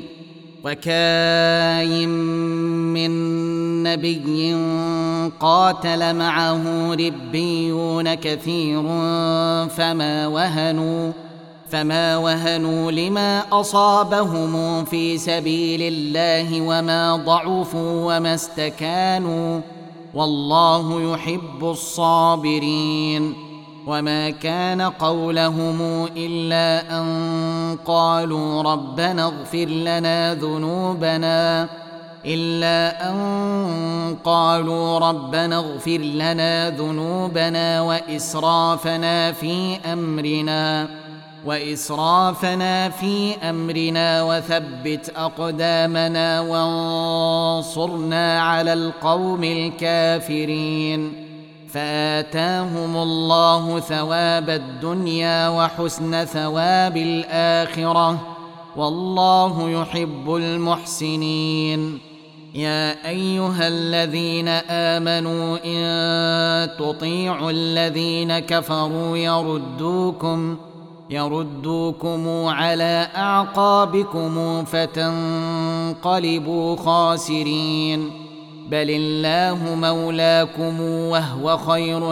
وكاين من نبي قاتل معه ربيون كثير فما وهنوا فما وهنوا لما أصابهم في سبيل الله وما ضعفوا وما استكانوا والله يحب الصابرين وما كان قولهم إلا أن قالوا ربنا اغفر لنا ذنوبنا إلا أن قالوا ربنا اغفر لنا ذنوبنا وإسرافنا في أمرنا وإسرافنا في أمرنا وثبت أقدامنا وانصرنا على القوم الكافرين فآتاهم الله ثواب الدنيا وحسن ثواب الآخرة والله يحب المحسنين يا أيها الذين آمنوا إن تطيعوا الذين كفروا يردوكم يردوكم على أعقابكم فتنقلبوا خاسرين بل الله مولاكم وهو خير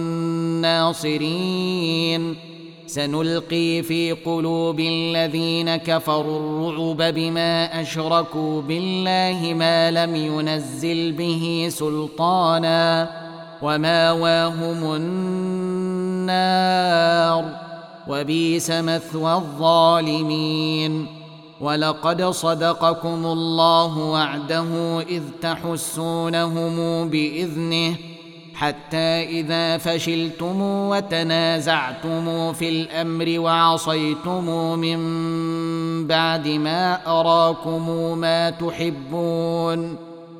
الناصرين سنلقي في قلوب الذين كفروا الرعب بما أشركوا بالله ما لم ينزل به سلطانا وماواهم النار وبئس مثوى الظالمين. ولقد صدقكم الله وعده إذ تحسونهم بإذنه حتى إذا فشلتم وتنازعتم في الأمر وعصيتم من بعد ما أراكم ما تحبون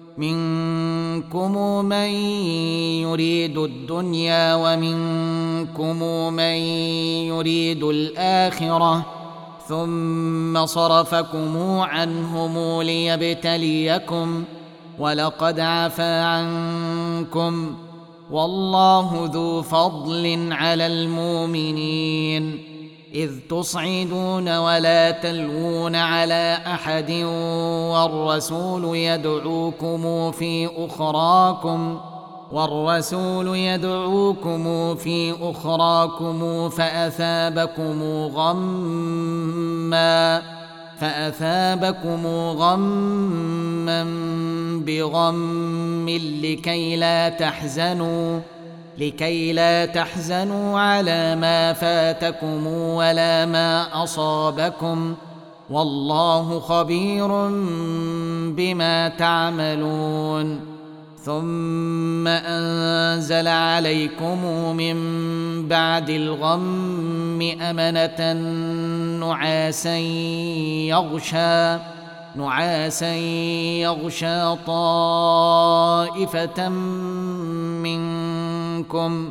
منكم من يريد الدنيا ومنكم من يريد الآخرة ثم صرفكم عنهم ليبتليكم ولقد عفا عنكم والله ذو فضل على المؤمنين. إذ تصعدون ولا تلوون على أحد والرسول يدعوكم في أخراكم والرسول يدعوكم في أخراكم فأثابكم غمّا فأثابكم غمّا بغم لكي لا تحزنوا لكي لا تحزنوا على ما فاتكم ولا ما أصابكم والله خبير بما تعملون. ثم أنزل عليكم من بعد الغم أمنة نعاسا يغشى نعاسا يغشى طائفة منكم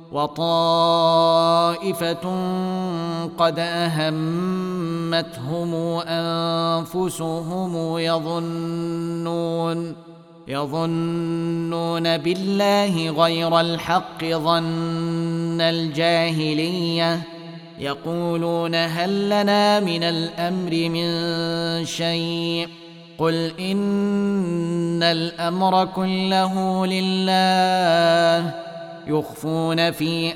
وطائفة قد أهمتهم أنفسهم يظنون يظنون بالله غير الحق ظن الجاهلية يقولون هل لنا من الأمر من شيء قل إن الأمر كله لله يخفون في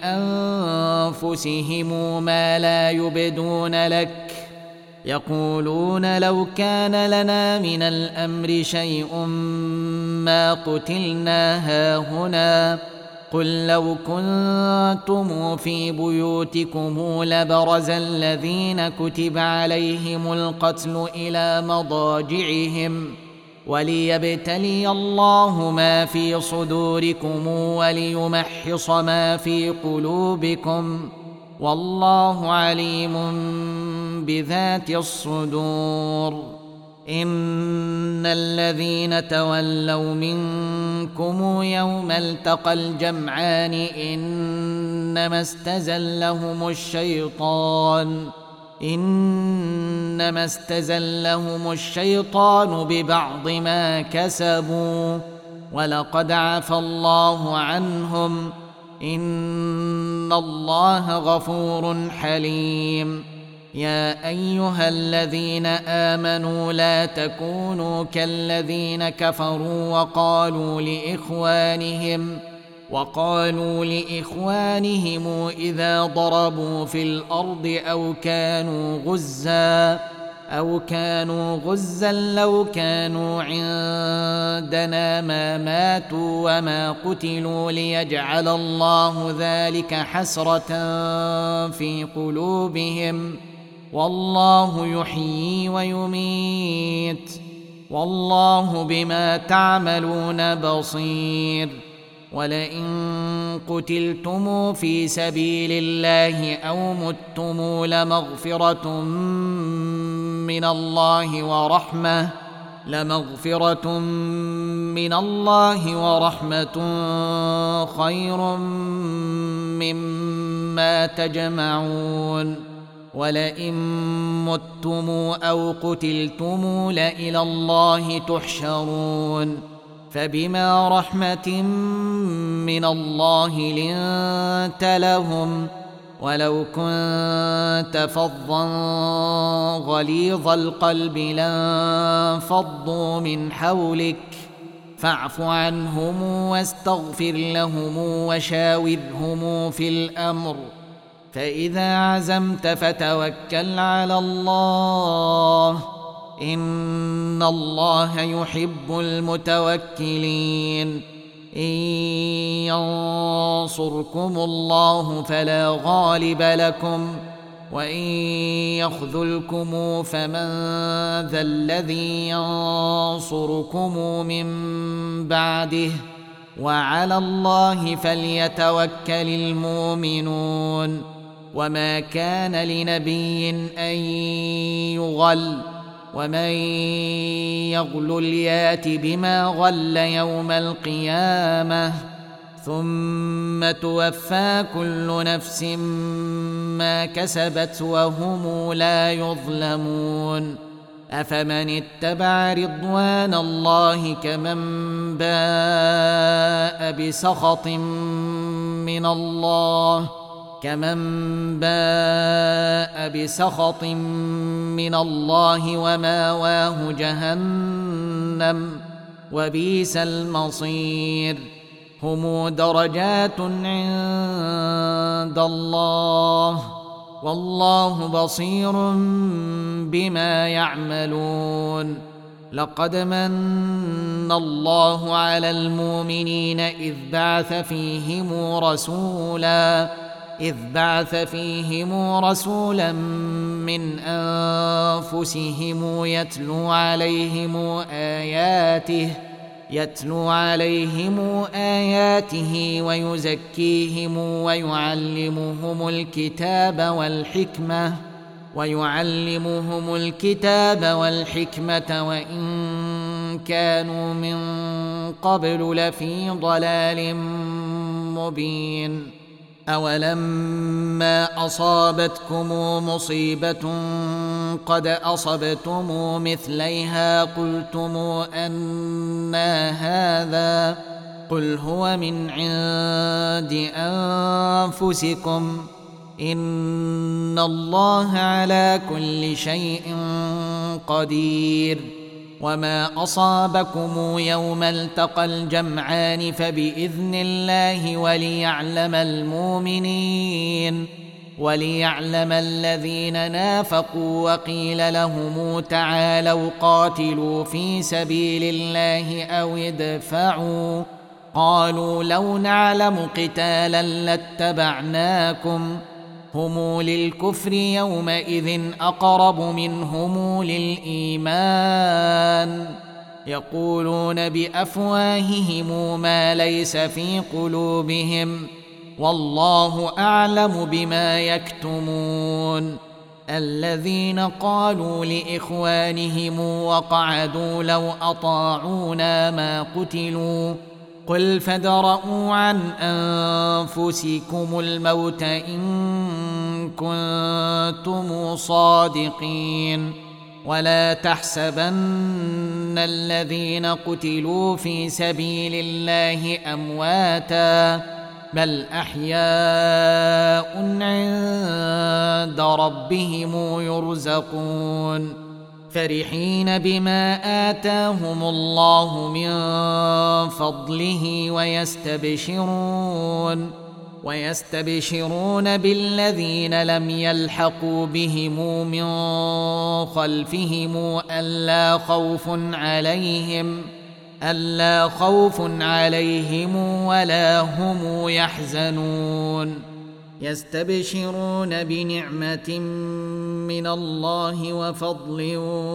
أنفسهم ما لا يبدون لك يقولون لو كان لنا من الأمر شيء ما قتلنا هاهنا قل لو كنتم في بيوتكم لبرز الذين كتب عليهم القتل إلى مضاجعهم وليبتلي الله ما في صدوركم وليمحص ما في قلوبكم والله عليم بذات الصدور. إن الذين تولوا منكم يوم التقى الجمعان إنما استزلهم الشيطان إنما استزلهم الشيطان ببعض ما كسبوا ولقد عفى الله عنهم إن الله غفور حليم. يا أيها الذين آمنوا لا تكونوا كالذين كفروا وقالوا لإخوانهم وقالوا لإخوانهم إذا ضربوا في الأرض أو كانوا غزا أو كانوا غزا لو كانوا عندنا ما ماتوا وما قتلوا ليجعل الله ذلك حسرة في قلوبهم والله يحيي ويميت والله بما تعملون بصير. ولئن قتلتم في سبيل الله أو متم لمغفرة من الله ورحمة لمغفرة من الله ورحمة خير مما تجمعون. ولئن متم أو قتلتم لإلى الله تحشرون. فبما رحمة من الله لنت لهم ولو كنت فظا غليظ القلب لانفضوا من حولك فاعف عنهم واستغفر لهم وشاورهم في الأمر فإذا عزمت فتوكل على الله إن الله يحب المتوكلين. إن ينصركم الله فلا غالب لكم وإن يخذلكم فمن ذا الذي ينصركم من بعده وعلى الله فليتوكل المؤمنون. وما كان لنبي أن يغل ومن يغل يات بما غل يوم القيامة ثم توفى كل نفس ما كسبت وهم لا يظلمون. أفمن اتبع رضوان الله كمن باء بسخط من الله كمن باء بسخط من الله وماواه جهنم وبئس المصير. هم درجات عند الله والله بصير بما يعملون. لقد من الله على المؤمنين إذ بعث فيهم رسولا إذ بعث فيهم رسولا من أنفسهم يتلو عليهم آياته يتلو عليهم آياته ويزكيهم ويعلمهم الكتاب والحكمة ويعلمهم الكتاب والحكمة وإن كانوا من قبل لفي ضلال مبين. أولما أصابتكم مصيبة قد أصبتم مثليها قلتم أنى هذا قل هو من عند أنفسكم إن الله على كل شيء قدير. وما أصابكم يوم التقى الجمعان فبإذن الله وليعلم المؤمنين وليعلم الذين نافقوا. وقيل لهم تعالوا قاتلوا في سبيل الله أو ادفعوا قالوا لو نعلم قتالا لاتبعناكم هم للكفر يومئذ أقرب منهم للإيمان يقولون بأفواههم ما ليس في قلوبهم والله أعلم بما يكتمون. الذين قالوا لإخوانهم وقعدوا لو أطاعونا ما قتلوا قل فادرءوا عن أنفسكم الموت إن كنتم صادقين. ولا تحسبن الذين قتلوا في سبيل الله أمواتا بل أحياء عند ربهم يرزقون فرحين بما آتاهم الله من فضله ويستبشرون ويستبشرون بالذين لم يلحقوا بهم من خلفهم ألا خوف عليهم ألا خوف عليهم ولا هم يحزنون. يستبشرون بنعمة من الله وفضل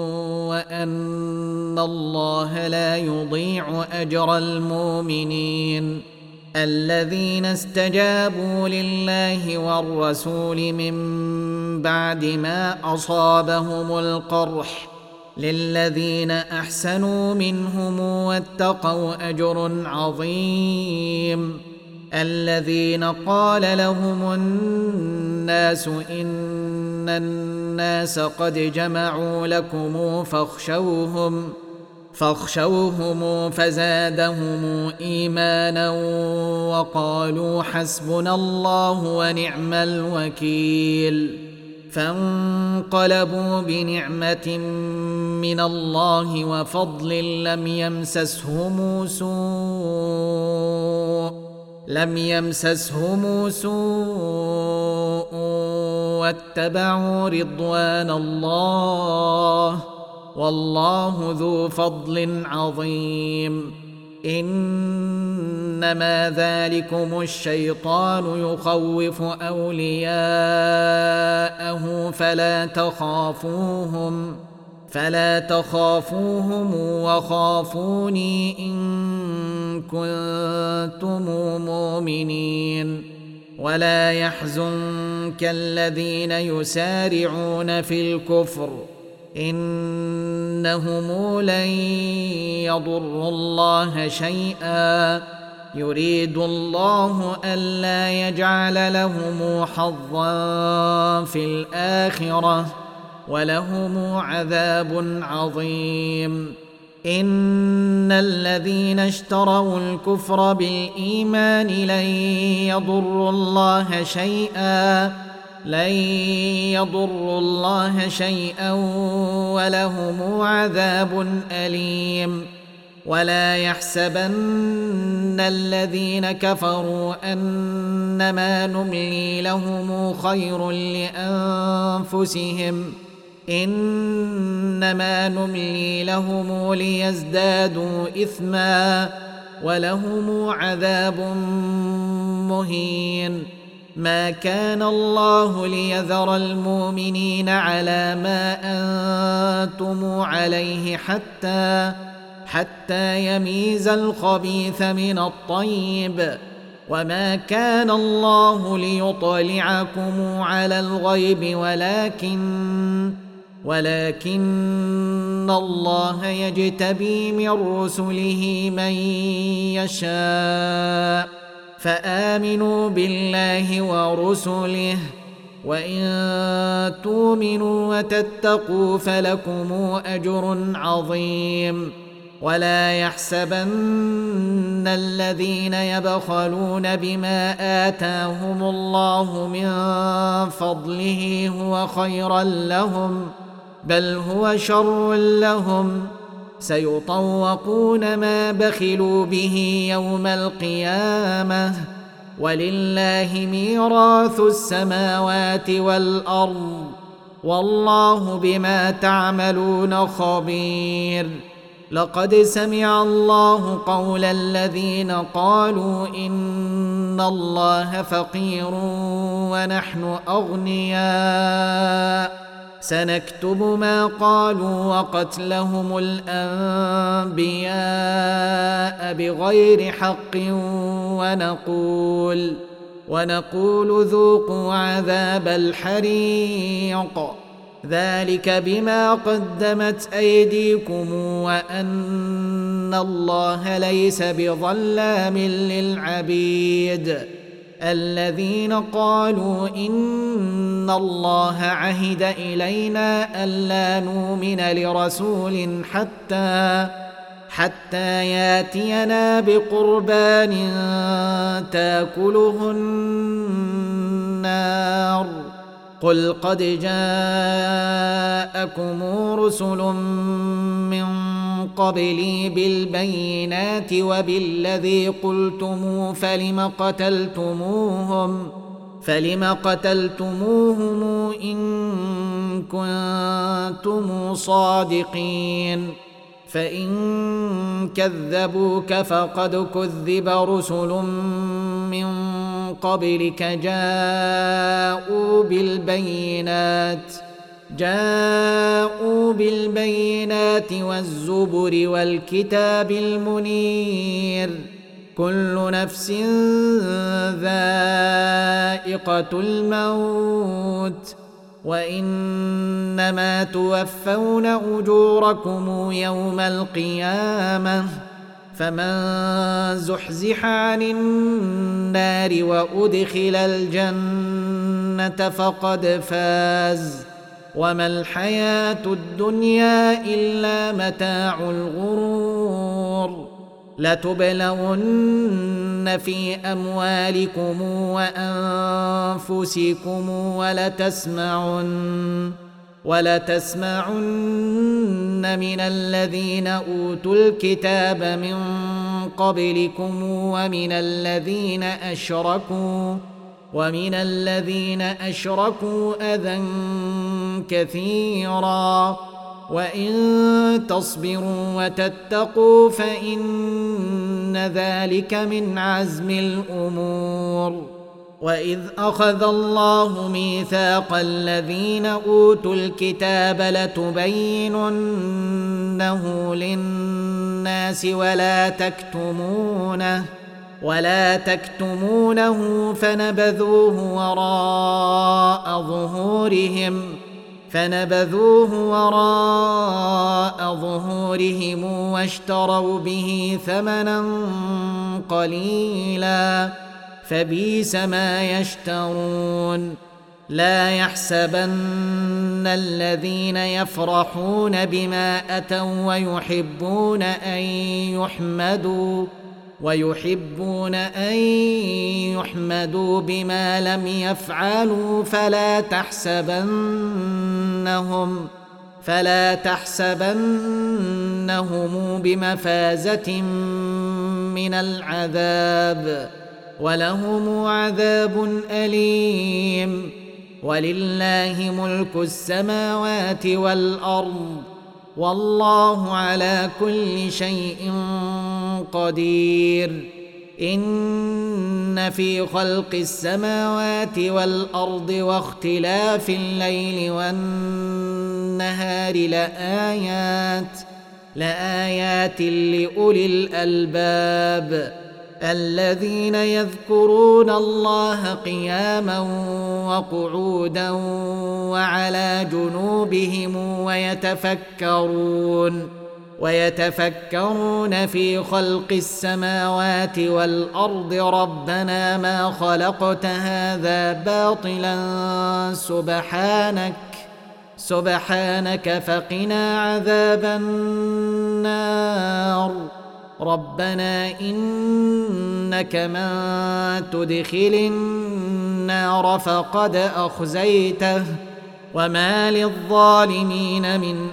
وأن الله لا يضيع أجر المؤمنين. الذين استجابوا لله والرسول من بعد ما أصابهم القرح للذين أحسنوا منهم واتقوا أجر عظيم. الذين قال لهم الناس إن الناس قد جمعوا لكم فاخشوهم فاخشوهم فزادهم إيمانا وقالوا حسبنا الله ونعم الوكيل. فانقلبوا بنعمة من الله وفضل لم يمسسهم سوء لم يمسسهم سوء واتبعوا رضوان الله والله ذو فضل عظيم. إن إنما ذلكم الشيطان يخوف أولياءه فلا تخافوهم فلا تخافوهم وخافوني إن كنتم مؤمنين. ولا يحزنك الذين يسارعون في الكفر إنهم لن يضروا الله شيئا يريد الله ألا يجعل لهم حظا في الآخرة ولهم عذاب عظيم. إن الذين اشتروا الكفر بالإيمان لن يضروا الله شيئا لن يضروا الله شيئا ولهم عذاب أليم. ولا يحسبن الذين كفروا أنما نملي لهم خير لأنفسهم إنما نملي لهم ليزدادوا إثما ولهم عذاب مهين. ما كان الله ليذر المؤمنين على ما أنتم عليه حتى حتى يميز الخبيث من الطيب وما كان الله ليطلعكم على الغيب ولكن ولكن الله يجتبي من رسله من يشاء فآمنوا بالله ورسله وإن تؤمنوا وتتقوا فلكم أجر عظيم. ولا يحسبن الذين يبخلون بما آتاهم الله من فضله هو خيرا لهم بل هو شر لهم سيطوقون ما بخلوا به يوم القيامة ولله ميراث السماوات والأرض والله بما تعملون خبير. لقد سمع الله قول الذين قالوا إن الله فقير ونحن أغنياء سنكتب ما قالوا وقتلهم الأنبياء بغير حق ونقول ونقول ذوقوا عذاب الحريق ذلك بما قدمت أيديكم وأن الله ليس بظلام للعبيد. الذين قالوا إن الله عهد إلينا ألا نؤمن لرسول حتى حتى ياتينا بقربان تاكله النار قل قد جاءكم رسل من قبلي بالبينات وبالذي قلتم فلم قتلتموهم فلم قتلتموهم إن كنتم صادقين فإن كذبوك فقد كذب رسل من قبلك جاءوا بالبينات جاءوا بالبينات والزبر والكتاب المنير كل نفس ذائقة الموت وإنما توفون أجوركم يوم القيامة فمن زحزح عن النار وأدخل الجنة فقد فاز وما الحياة الدنيا إلا متاع الغرور لتبلغن في أموالكم وأنفسكم ولتسمعن ولتسمعن من الذين أوتوا الكتاب من قبلكم ومن الذين أشركوا ومن الذين أشركوا أذى كثيرا وإن تصبروا وتتقوا فإن ذلك من عزم الأمور. وإذ أخذ الله ميثاق الذين أوتوا الكتاب لتبيننه للناس ولا تكتمونه ولا تكتمونه فنبذوه وراء ظهورهم فنبذوه وراء ظهورهم واشتروا به ثمنا قليلا فبئس ما يشترون. لا يحسبن الذين يفرحون بما أتوا ويحبون أن يحمدوا ويحبون أن يحمدوا بما لم يفعلوا فلا تحسبنهم فلا تحسبنهم بمفازة من العذاب ولهم عذاب أليم. ولله ملك السماوات والأرض والله على كل شيء قدير. إن في خلق السماوات والأرض واختلاف الليل والنهار لآيات لآيات لأولي الألباب الذين يذكرون الله قياما وقعودا وعلى جنوبهم ويتفكرون ويتفكرون في خلق السماوات والأرض ربنا ما خلقت هذا باطلا سبحانك سبحانك فقنا عذاب النار. ربنا إنك من تدخل النار فقد أخزيته وما للظالمين من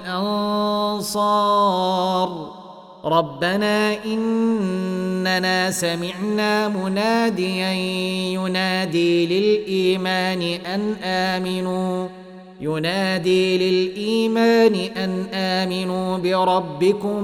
أنصار. ربنا إننا سمعنا مناديا ينادي للإيمان أن آمنوا ينادي للإيمان أن آمنوا بربكم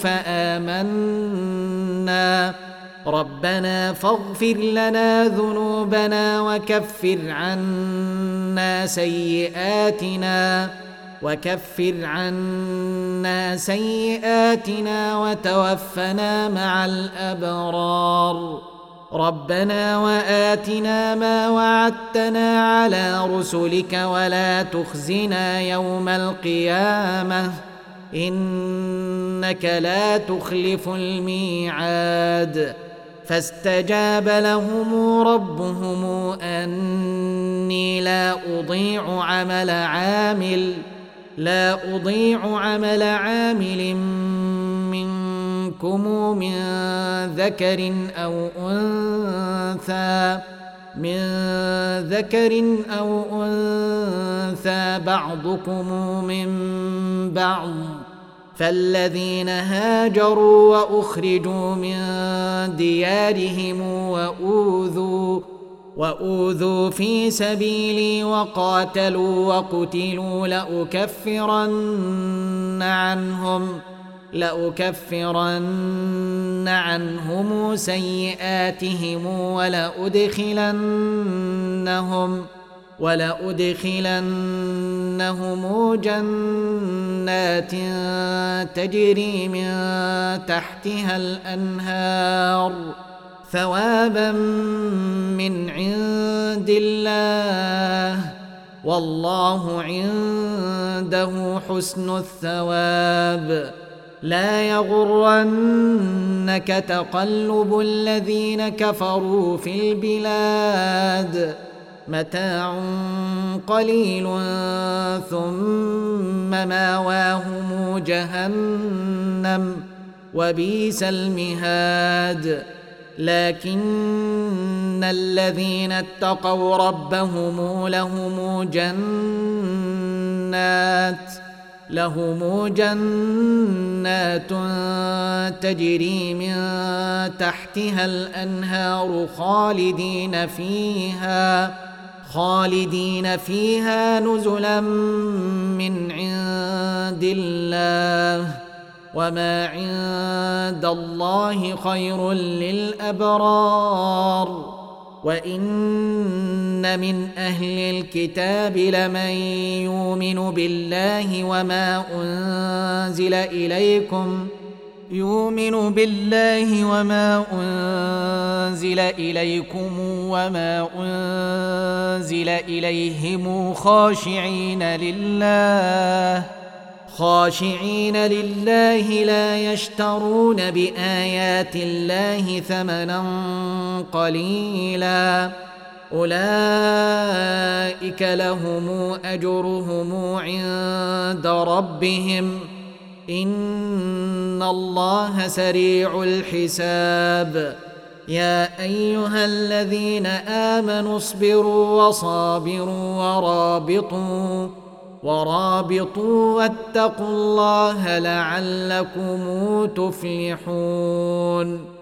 فآمنا. ربنا فاغفر لنا ذنوبنا وكفر عنا سيئاتنا وكفر عنا سيئاتنا وتوفنا مع الأبرار. ربنا وآتنا ما وعدتنا على رسلك ولا تخزنا يوم القيامة إنك لا تخلف الميعاد. فاستجاب لهم ربهم أني لا أضيع عمل عامل لا أضيع عمل عامل منكم من ذكر أو أنثى من ذكر أو أنثى بعضكم من بعض. فالذين هاجروا وأخرجوا من ديارهم وأوذوا وأوذوا في سبيلي وقاتلوا وقتلوا لأكفرن عنهم لأكفرن عنهم سيئاتهم ولأدخلنهم ولأدخلنهم جنات تجري من تحتها الأنهار ثوابا من عند الله والله عنده حسن الثواب. لا يغرنك تقلب الذين كفروا في البلاد متاع قليل ثم ماواهم جهنم وبئس المهاد. لكن الذين اتقوا ربهم لهم جنات لهم جنات تجري من تحتها الأنهار خالدين فيها خالدين فيها نزلا من عند الله وما عند الله خير للأبرار. وإن من أهل الكتاب لمن يؤمن بالله وما أنزل إليكم يؤمن بالله وما أنزل إليكم وما أنزل إليهم خاشعين لله خاشعين لله لا يشترون بآيات الله ثمنا قليلا أولئك لهم أجرهم عند ربهم إن الله سريع الحساب. يا أيها الذين آمنوا اصبروا وصابروا ورابطوا ورابطوا واتقوا الله لعلكم تفلحون.